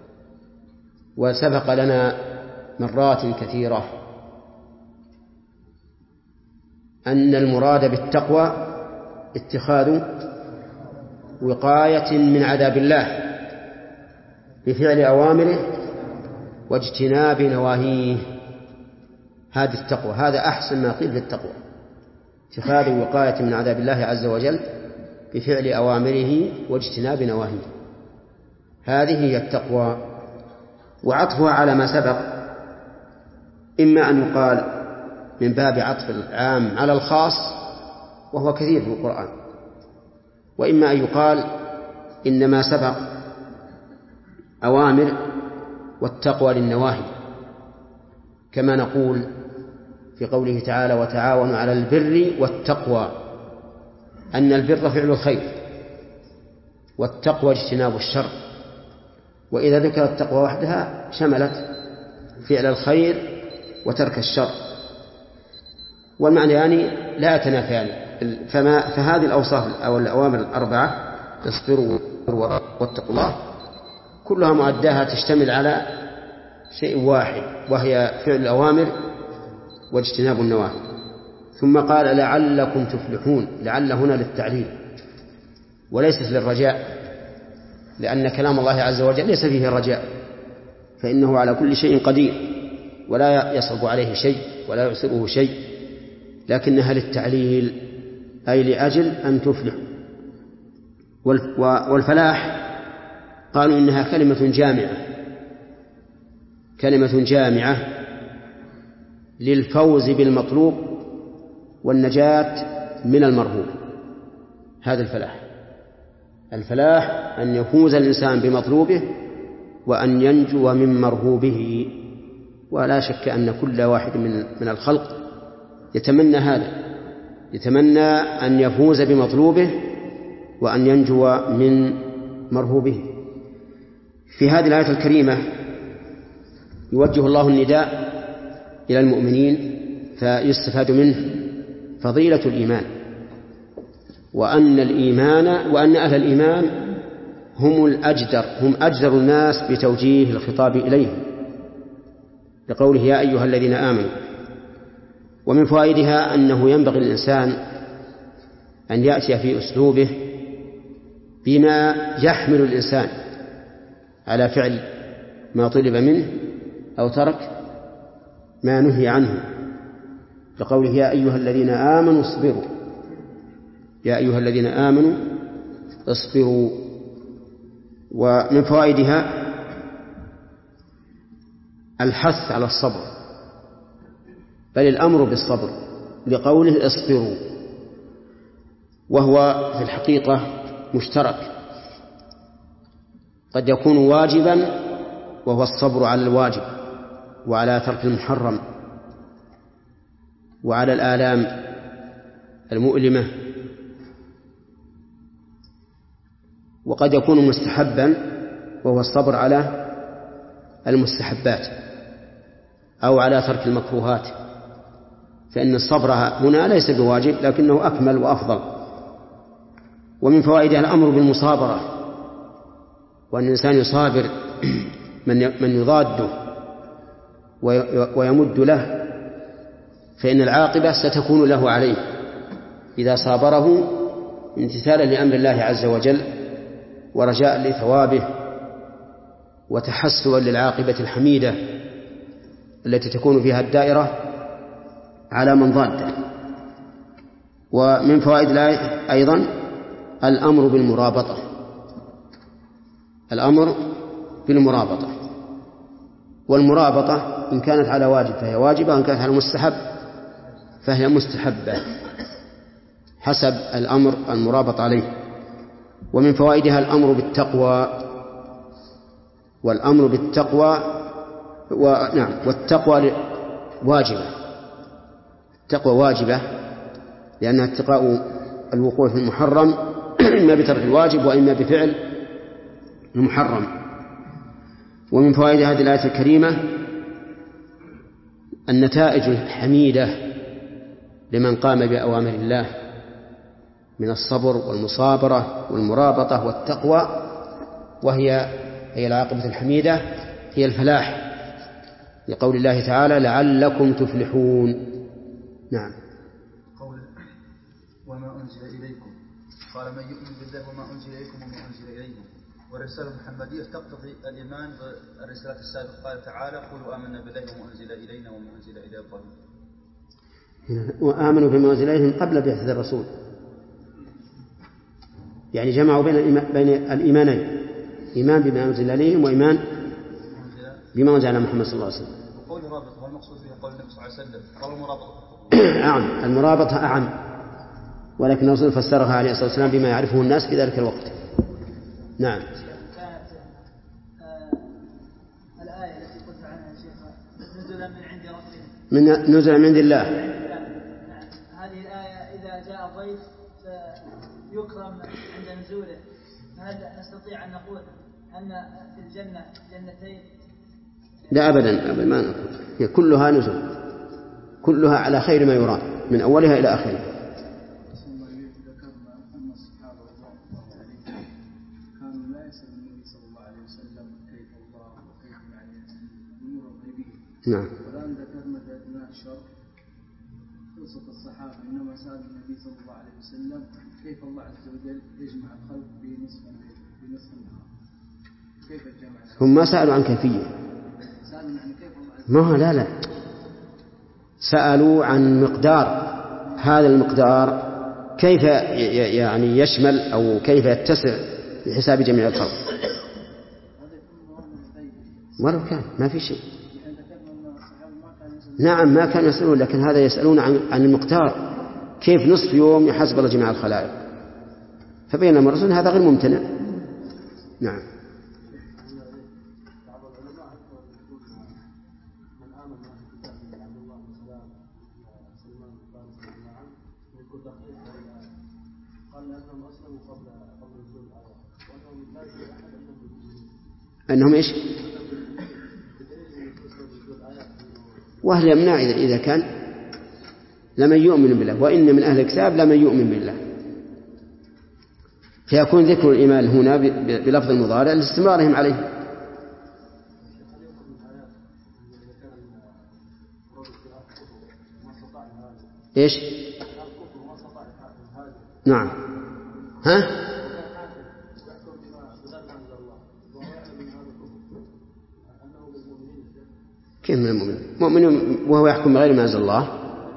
وسبق لنا مرات كثيرة أن المراد بالتقوى اتخاذ وقاية من عذاب الله بفعل أوامره واجتناب نواهيه. هذه التقوى، هذا أحسن ما قيل في التقوى، اتخاذ وقاية من عذاب الله عز وجل بفعل أوامره واجتناب نواهيه، هذه هي التقوى. وعطفها على ما سبق إما أن يقال من باب عطف العام على الخاص وهو كثير في القرآن، وإما أن يقال إن ما سبق أوامر والتقوى للنواهي، كما نقول في قوله تعالى وتعاونوا على البر والتقوى، أن البر فعل الخير والتقوى اجتناب الشر. وإذا ذكر التقوى وحدها شملت فعل الخير وترك الشر، والمعنى يعني لا يتنافيان. فما فهذه الأوصاف أو الأوامر الأربعة اصبروا واتقوا الله كلها معداها تشتمل على شيء واحد، وهي فعل الأوامر واجتناب النواهي. ثم قال لعلكم تفلحون، لعل هنا للتعليل وليست للرجاء، لأن كلام الله عز وجل ليس فيه رجاء، فإنه على كل شيء قدير ولا يصعب عليه شيء ولا يعسره شيء، لكنها للتعليل أي لأجل أن تفلحوا. والفلاح قالوا إنها كلمة جامعة، كلمة جامعة للفوز بالمطلوب والنجاة من المرهوب. هذا الفلاح، الفلاح أن يفوز الإنسان بمطلوبه وأن ينجو من مرهوبه. ولا شك أن كل واحد من من الخلق يتمنى هذا، يتمنى أن يفوز بمطلوبه وأن ينجو من مرهوبه. في هذه الآية الكريمة يوجه الله النداء إلى المؤمنين فيستفاد منه فضيلة الإيمان، وأن الإيمان وأن أهل الإيمان هم الأجدر هم أجدر الناس بتوجيه الخطاب إليهم، لقوله يا أيها الذين آمنوا. ومن فوائدها أنه ينبغي للإنسان أن يأتي في أسلوبه بما يحمل الإنسان على فعل ما طلب منه أو ترك ما نهي عنه، لقوله يا أيها الذين آمنوا اصبروا، يا أيها الذين آمنوا اصبروا. ومن فوائدها الحث على الصبر، بل الأمر بالصبر لقوله اصبروا، وهو في الحقيقة مشترك، قد يكون واجبا وهو الصبر على الواجب وعلى ترك المحرم وعلى الآلام المؤلمة، وقد يكون مستحبا وهو الصبر على المستحبات أو على ترك المكروهات، فإن الصبر هنا ليس بواجب لكنه أكمل وأفضل. ومن فوائدها الأمر بالمصابرة، وأن الإنسان يصابر من يضاده ويمد له، فإن العاقبة ستكون له عليه إذا صابره امتثالا لأمر الله عز وجل ورجاء لثوابه وتحسوا للعاقبة الحميدة التي تكون فيها الدائرة على من ضاده. ومن فوائد الآية أيضا الأمر بالمرابطة، الأمر بالمرابطة، والمرابطة إن كانت على واجب فهي واجبة، وإن كانت على مستحب فهي مستحبة حسب الأمر المرابط عليه. ومن فوائدها الأمر بالتقوى، والأمر بالتقوى ونعم والتقوى واجبة، التقوى واجبة لأنها اتقاء الوقوع في المحرم إما بترك الواجب وإما بفعل المحرم. ومن فوائد هذه الآية الكريمة النتائج الحميدة لمن قام بأوامر الله من الصبر والمصابرة والمرابطة والتقوى، وهي هي العاقبة الحميدة، هي الفلاح، لقول الله تعالى لعلكم تفلحون. نعم. قول وما أنزل إليكم، قال من يؤمن بالله وما أنزل إليكم وما أنزل إليهم، والرسالة المحمدية تقتضي الإيمان بالرسالة السابقة. قال تعالى قولوا آمنا بالله وما أنزل إلينا وما أنزل إلى إبراهيم، وآمنوا بما أنزل إليهم قبل بعثة الرسول، يعني جمعوا بين الإيمان بين الإيمانين، إيمان بما أنزل إليهم وإيمان بما أنزل على محمد صلى الله عليه وسلم. وقول رابط والمقصود فيه قول النبي صلى الله عليه وسلم قال المرابطة أعم، المرابطة أعم، ولكن الرسول فسرها عليه الصلاة والسلام بما يعرفه الناس في ذلك الوقت. نعم. كانت الآية التي قلت عنها شيخ نزلا من عند ربهم، من نزل من عند الله. هذه الآية إذا جاء ضيف يكرم عند نزوله، هل نستطيع أن نقول أن في الجنة جنتين؟ لا أبدا، أبدا ما نقول، هي كلها نزل، كلها على خير ما يراد من أولها إلى آخرها. نعم. والآن ذكرنا في أثناء الشرح قصة الصحابة إنما سأل النبي صلى الله عليه وسلم كيف الله عز وجل يجمع الخلق بنصف بنصف النهار، كيف الجمع؟ هم ما سألوا عن كيفية، سألوا عن كيف الله عز وجل. ما لا لا سألوا عن مقدار، هذا المقدار كيف يعني يشمل أو كيف يتسع بحساب جميع الخلق. ولو كان ما في شيء. نعم ما كانوا يسألون، لكن هذا يسألون عن عن المقدار، كيف نصف يوم يحسب الله جميع الخلائق، فبينما الرسول هذا غير ممتنع. نعم. أنهم إيش؟ وهل يمنع إذا إذا كان لمن يؤمن بالله، وإن من أهل الكتاب لمن يؤمن بالله، فيكون ذكر الإيمان هنا بلفظ المضارع لاستمرارهم عليه. إيش؟ نعم. ها؟ كيف من المؤمن؟ مؤمن وهو يحكم بغير ما أنزل الله.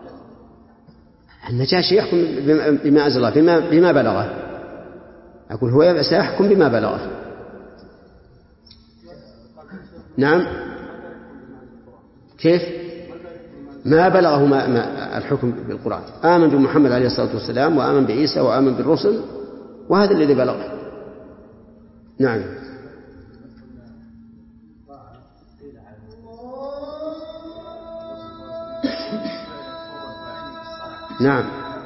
النجاشي يحكم بما أنزل الله بما, بما بلغه. أقول هو سيحكم بما بلغه. نعم. كيف؟ ما بلغه ما ما الحكم بالقرآن. آمن بمحمد عليه الصلاة والسلام وآمن بعيسى وآمن بالرسل، وهذا الذي بلغه. نعم. نعم.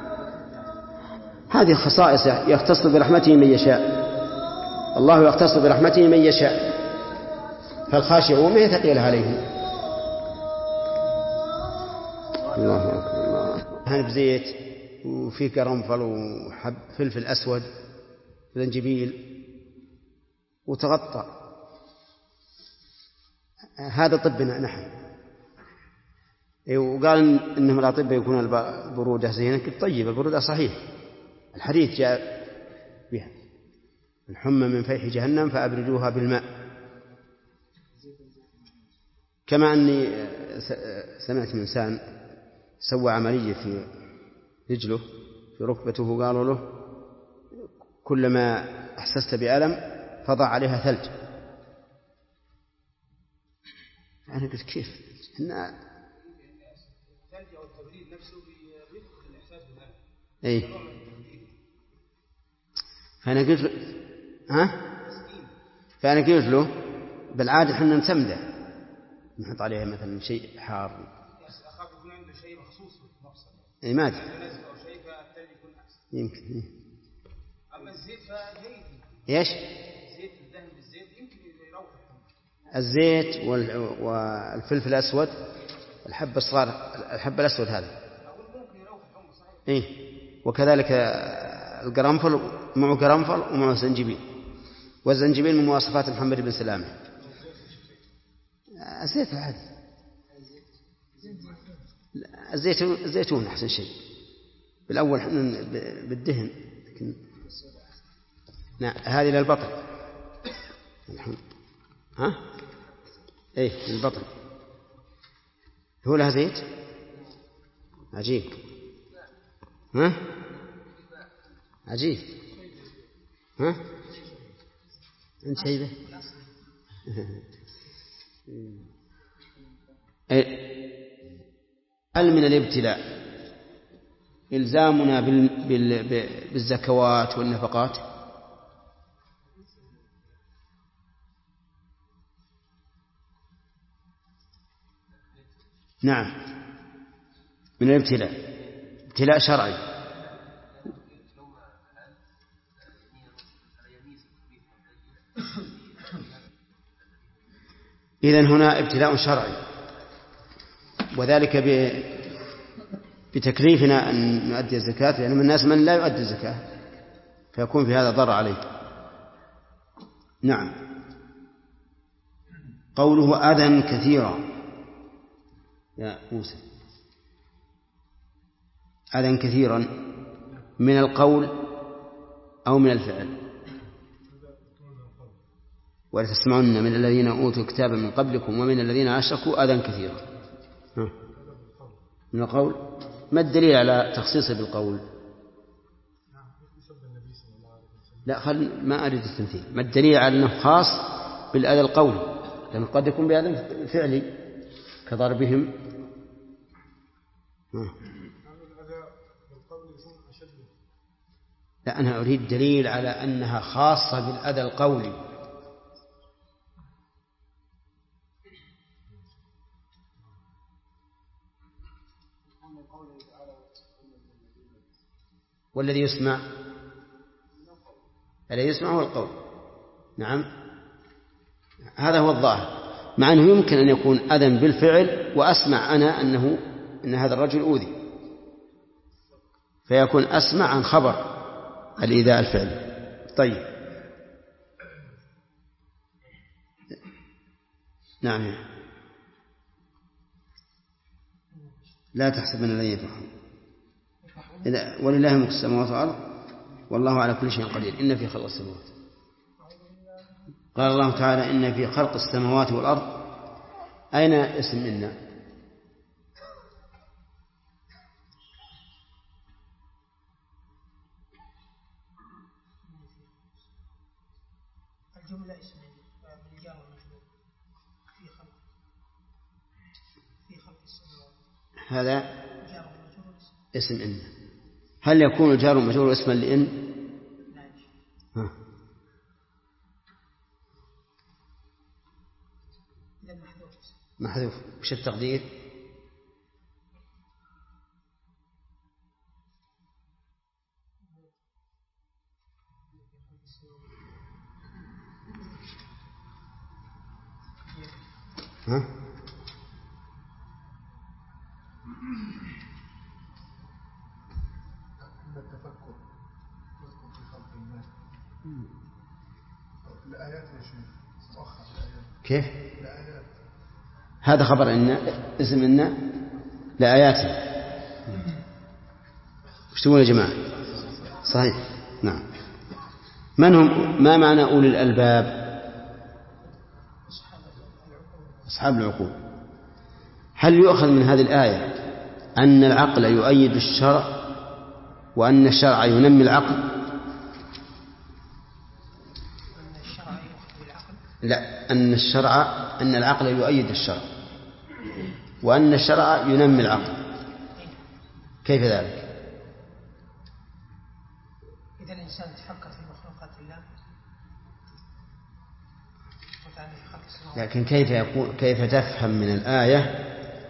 هذه خصائص يختص برحمته من يشاء، الله يختص برحمته من يشاء، فالخاشعون ما يثقل عليهم. الله أكبر الله أكبر. هنب زيت وفي قرنفل وحب فلفل أسود زنجبيل وتغطى، هذا طبنا نحن. وقال إنهم الأطباء يكون البرودة زينة. طيب البرودة صحيح، الحديث جاء بها الحمى من فيح جهنم فأبردوها بالماء. كما أني سمعت من إنسان سوى عملية في رجله في ركبته، قالوا له كلما أحسست بألم فضع عليها ثلج. أنا قلت كيف؟ إن إيه. فأنا قلت له ها؟ فأنا قلت له بالعادة إحنا نسمده، نحط عليها مثلا شيء حار. أخاف يكون عنده شيء مخصوص بالمفصل. إيه ما أدري. يمكن. إيه. أما الزيت فجيد. إيش؟ الزيت الدهن بالزيت يمكن يروح. الزيت والفلفل الأسود، الحب الصغار، الحب الأسود هذا. إيه. وكذلك القرنفل، معه قرنفل ومعه زنجبيل، والزنجبيل من مواصفات محمد بن سلامة. الزيت العادي، الزيتون الزيتون أحسن شيء. بالأول حنا بالدهن، لكن نعم هذه للبطن. ها ايه للبطن، هو لها زيت عجيب. ها عجيب. ها انت شيبه. هل من الابتلاء إلزامنا بالزكوات والنفقات؟ نعم من الابتلاء، ابتلاء شرعي. إذن هنا ابتلاء شرعي، وذلك بتكليفنا أن نؤدي الزكاة، لأن من الناس من لا يؤدي الزكاة فيكون في هذا ضرر عليه. نعم. قوله أذى كثيرا يا موسى، أذى كثيرا من القول أو من الفعل. ولتسمعن من الذين أوتوا الكتاب من قبلكم ومن الذين أشركوا أذى كثيرا. من القول، ما الدليل على تخصيصه بالقول؟ لا خل ما أريد التمثيل. ما الدليل على أنه خاص بالأذى القولي؟ لأنه قد يكون بأذى فعلي كضربهم. لا أنا أريد دليل على أنها خاصة بالأذى القولي. والذي يسمع، الذي يسمع هو القول. نعم هذا هو الظاهر، مع أنه يمكن أن يكون أذى بالفعل وأسمع أنا أنه أن هذا الرجل أوذي، فيكون أسمع عن خبر الإيذاء الفعلي. طيب نعم. لا تحسبن الذين يفرحون ولله ملك السماوات والأرض والله على كل شيء قدير. إن في خلق السماوات، قال الله تعالى إن في خلق السماوات والأرض. أين اسم إن؟ الجملة اسم من الجار والمجرور في خلق في خلق السماوات، هذا اسم إن. هل يكون الجار والمجرور اسما لإن؟ ها. محذوف. وش التقدير؟ ها؟ التفكر يذكر في خلق الله. الآيات يا شيخ مؤخر الآيات. كيف؟ الآيات. هذا خبر إن اسم إن لآياته. وش تقول يا جماعة؟ صحيح. نعم. من هم؟ ما معنى أولي الألباب؟ أصحاب العقول. هل يؤخذ من هذه الآية أن العقل يؤيد الشرع وأن الشرع ينمي العقل؟ لا، أن الشرع أن العقل يؤيد الشرع وأن الشرع ينمي العقل. كيف ذلك؟ إذا الإنسان تفكر في مخلوقات الله لكن كيف يكون كيف تفهم من الآية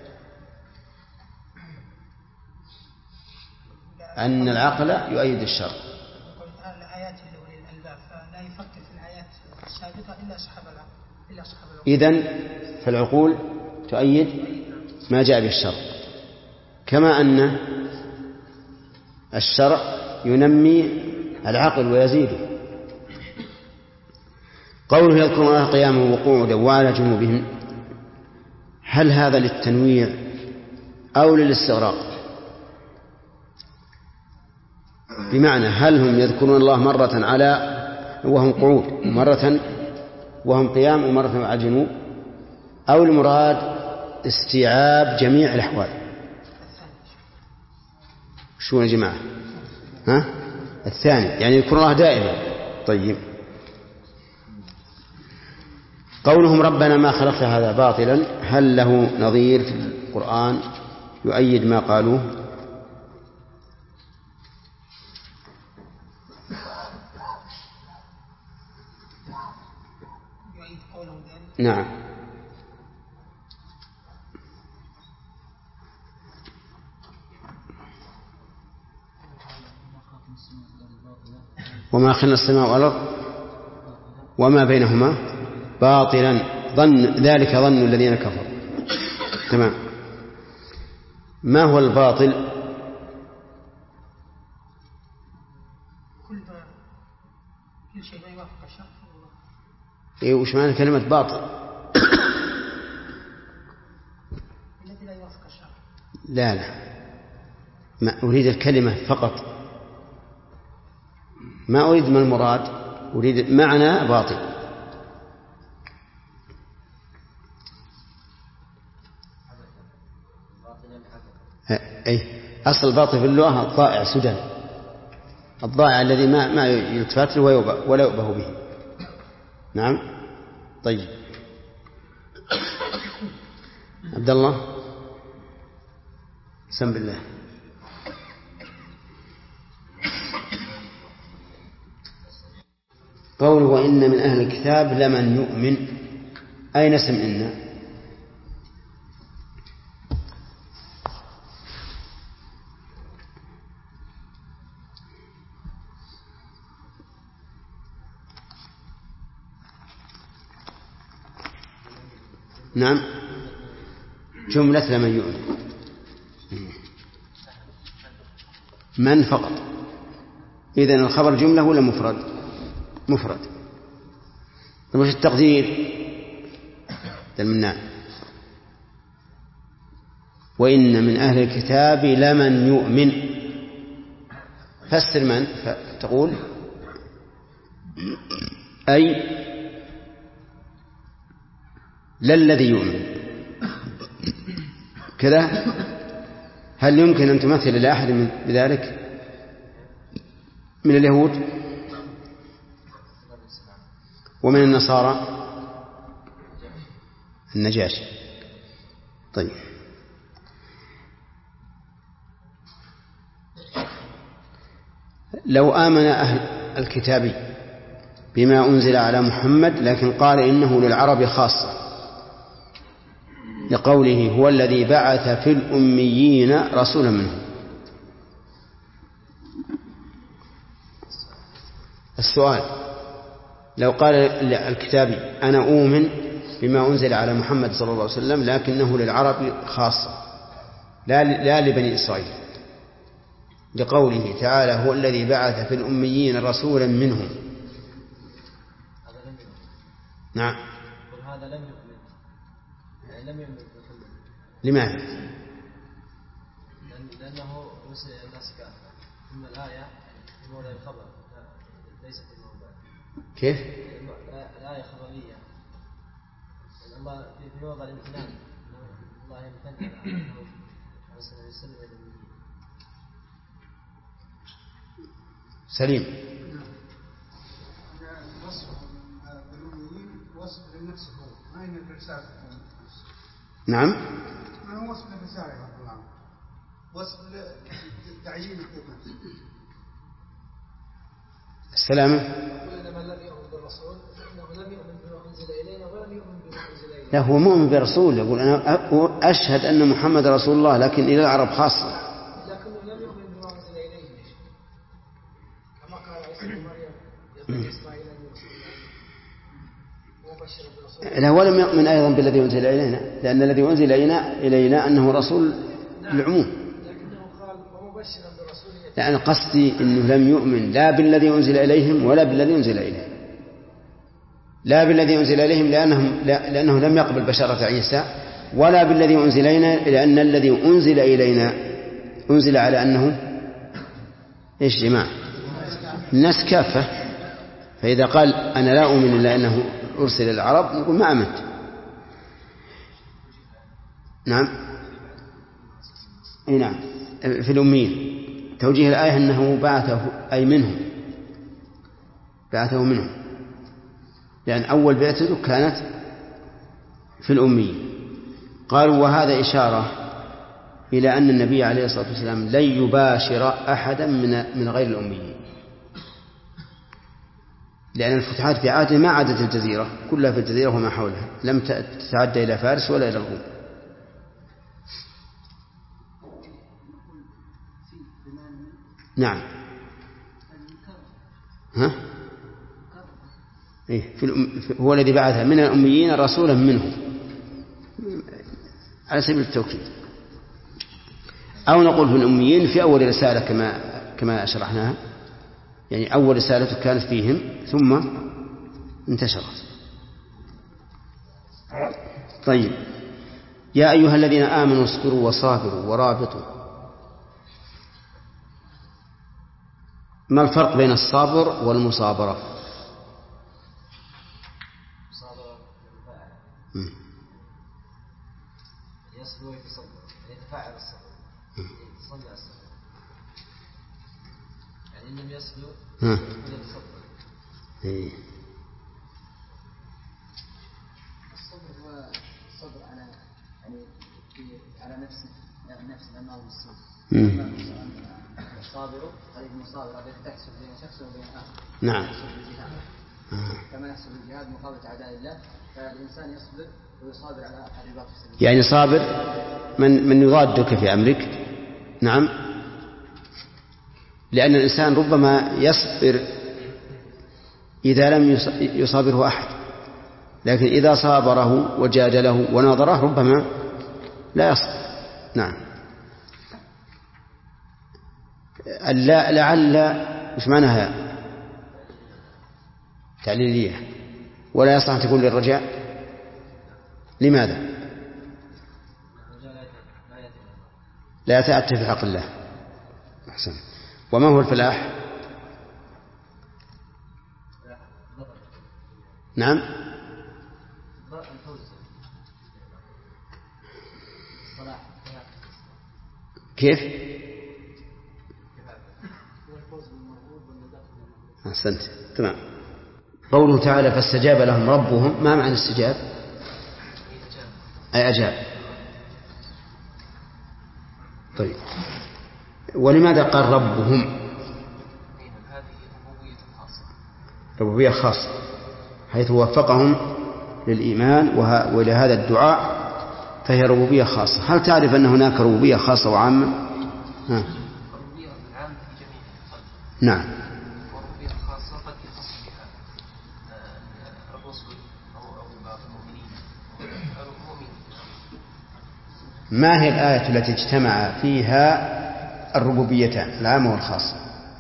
أن العقل يؤيد الشرع؟ الآيات لأولي الألباب فلا يفكر في الآيات السابقة إلا أصحاب العقل إلا أصحاب العقل. إذن فالعقول تؤيد ما جاء به الشرع، كما أن الشرع ينمي العقل ويزيده. قوله يذكرون الله قياما وقعودا وعلى جنوبهم، هل هذا للتنويع أو للاستغراق؟ بمعنى هل هم يذكرون الله مرة على وهم قعود ومرة وهم قيام ومرة على جنوب، أو المراد استيعاب جميع الأحوال؟ شو يا جماعة؟ ها؟ الثاني يعني يذكرون الله دائما. طيب، قولهم ربنا ما خلقت هذا باطلا، هل له نظير في القرآن يؤيد ما قالوه؟ نعم. وما خلقنا السماء والأرض وما بينهما باطلا، ظن ذلك ظن الذين كفروا. تمام. ما هو الباطل؟ كل كل شيء لا يوافق الشرع. إيه، وش معنى كلمة باطل؟ الذي لا يوافق الشرع. لا لا، ما أريد الكلمة فقط، ما أريد ما المراد، أريد معنى باطل. أي أصل الباطل في اللغة الضائع سدى، الضائع الذي ما ما يلتفت له ولا يؤبه به. نعم. طيب، عبد الله سم بالله. قوله وإن من أهل الكتاب لمن يؤمن، أين اسم إن؟ نعم، جملة لمن يؤمن، من فقط. إذن الخبر جملة ولا مفرد؟ مفرد. وش التقدير؟ المنان وإن من أهل الكتاب لمن يؤمن، فسر من، فتقول أي لا الذي يؤمن كذا. هل يمكن أن تمثل لأحد من ذلك من اليهود ومن النصارى؟ النجاشي. طيب، لو آمن أهل الكتاب بما أنزل على محمد لكن قال إنه للعرب خاصة، لقوله هو الذي بعث في الأميين رسولا منهم. السؤال: لو قال الكتابي أنا أؤمن بما أنزل على محمد صلى الله عليه وسلم لكنه للعرب خاصة لا لا لبني إسرائيل، لقوله تعالى هو الذي بعث في الأميين رسولا منهم. نعم. هذا لم يؤمن، يعني لم يؤمن بمحمد. لماذا؟ لأنه رسل إلى الناس كافة، ثم الآية في موضع الخبر ليست في الموضع. كيف؟ الآية خبرية، الله في موضع الامتنان، الله يمتن على أنه يسلم إلى المؤمنين. سليم. وصف بالأميين وصف للنفس هو، ما هي الرسالة. نعم. ما هو وصف للرسالة يا رب العالمين، وصف للتعيين النفس. السلامة. إنما لم يؤمن بالرسول إنه لم يؤمن بما أنزل إلينا ولم يؤمن بما أنزل إلينا. لا، هو مؤمن برسول، يقول أنا أشهد أن محمد رسول الله لكن إلى العرب خاصة. لكنه لم يؤمن بما أنزل إليه، كما قال عيسى بن مريم يا بني إسرائيل أني رسول الله ومبشرا برسول. لا، ولم يؤمن أيضا بالذي أنزل إلينا، لأن الذي أنزل إلينا إلينا أنه رسول العموم. لكنه قال ومبشرا برسول. لأن قصدي أنه لم يؤمن لا بالذي أنزل إليهم ولا بالذي أنزل إليه، لا بالذي أنزل إليهم لأنهم لا لأنه لم يقبل بشارة عيسى، ولا بالذي أنزل إلينا لأن الذي أنزل إلينا أنزل على أنه إيش جماعة الناس كافة. فإذا قال أنا لا أؤمن إلا أنه أرسل إلى العرب نقول ما أمنت. نعم أي نعم. في الأميين توجيه الآية أنه بعثه أي منهم، بعثه منهم، لأن أول بعثته كانت في الأميين. قالوا وهذا إشارة إلى أن النبي عليه الصلاة والسلام لن يباشر أحدا من من غير الأميين، لأن الفتوحات في عهده ما عادت الجزيرة كلها في الجزيرة وما حولها، لم تتعدى إلى فارس ولا إلى الروم. نعم. ها؟ إيه في الأم... هو الذي بعث من الأميين رسولا منهم على سبيل التوكيد، أو نقول في الأميين في أول رسالة كما كما شرحناها، يعني أول رسالة كانت فيهم ثم انتشرت. طيب يا أيها الذين آمنوا اصبروا وصابروا ورابطوا. ما الفرق بين الصبر والمصابرة؟ يصبر ويتصبر، يتفاعل الصبر، يتصنع الصبر، يعني إن لم يصبر يتصبر. إيه. الصبر هو الصبر على يعني على نفسه يعني نفسه لأنه الصبر. الصابر قريب من الصابر الذي تحسب بين شخص وبين آخر. نعم. كما يحسب الجهاد مقابلة أعداء الله، فالإنسان يصبر ويصابر على الرباط في سبيل. يعني صابر من من يضادك في أمرك. نعم. لأن الإنسان ربما يصبر إذا لم يصابره أحد، لكن إذا صابره وجادله وناظره ربما لا يصبر. نعم. لا لعل مش معناها تعليلية، ولا يصح تقول للرجاء. لماذا؟ لا تأتي في حق الله. أحسن. وما هو الفلاح؟ نعم. كيف؟ أحسنت. تمام. قوله تعالى فاستجاب لهم ربهم، ما معنى استجاب؟ أي أجاب. طيب ولماذا قال ربهم؟ ربوبية خاصة حيث وفقهم للإيمان ولهذا الدعاء، فهي ربوبية خاصة. هل تعرف أن هناك ربوبية خاصة وعامة؟ ها. نعم. ما هي الآية التي اجتمع فيها الربوبيتان العامة والخاصة؟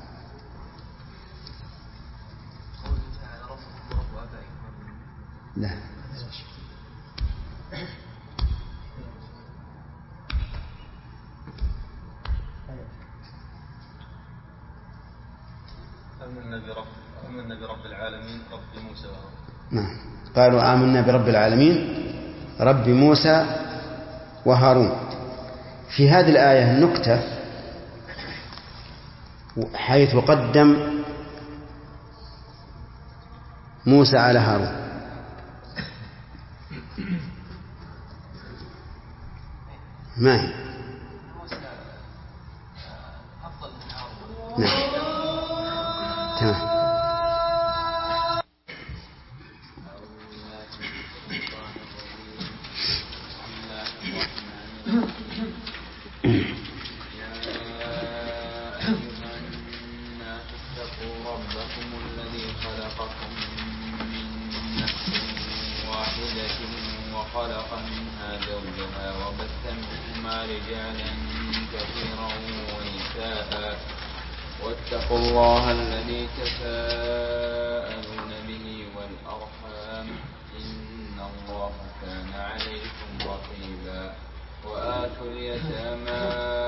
لا. آمنا برب آمنا برب العالمين رب موسى وهارون. نعم. قالوا آمنا برب العالمين رب موسى وهارون. في هذه الآية النكتة حيث قدم موسى على هارون. ما هي؟ نعم. تمام. وخلق منها زوجها وبث منهما رجالا كثيرا ونساء واتقوا الله الذي تساءلون به والأرحام الله كان عليكم رقيبا وآتوا اليتامى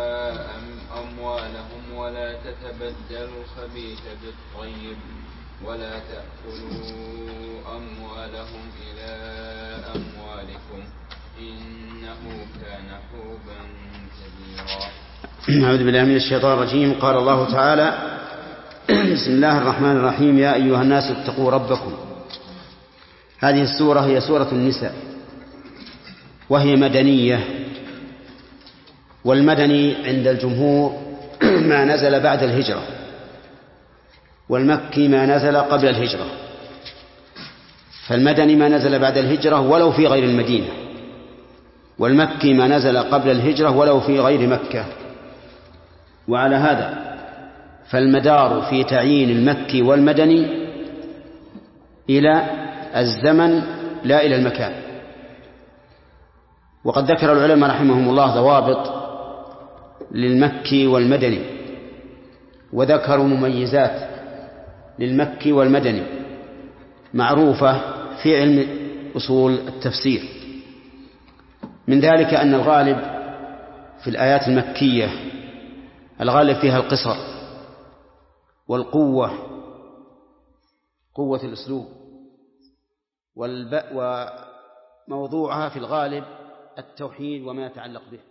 أموالهم ولا تتبدلوا الخبيث بالطيب ولا تأكلوا أموالهم إلى أموالكم إنه كان حوبا كبيرا. أعوذ بالله من الشيطان الرجيم. قال الله تعالى: بسم الله الرحمن الرحيم. يا أيها الناس اتقوا ربكم. هذه السورة هي سورة النساء وهي مدنية، والمدني عند الجمهور ما نزل بعد الهجرة، والمكي ما نزل قبل الهجرة. فالمدني ما نزل بعد الهجرة ولو في غير المدينة، والمكي ما نزل قبل الهجرة ولو في غير مكة. وعلى هذا فالمدار في تعيين المكي والمدني إلى الزمن لا إلى المكان. وقد ذكر العلماء رحمهم الله ضوابط للمكي والمدني، وذكروا مميزات للمكي والمدني معروفة في علم أصول التفسير. من ذلك أن الغالب في الآيات المكية الغالب فيها القصر والقوة، قوة الأسلوب، وموضوعها في الغالب التوحيد وما يتعلق به.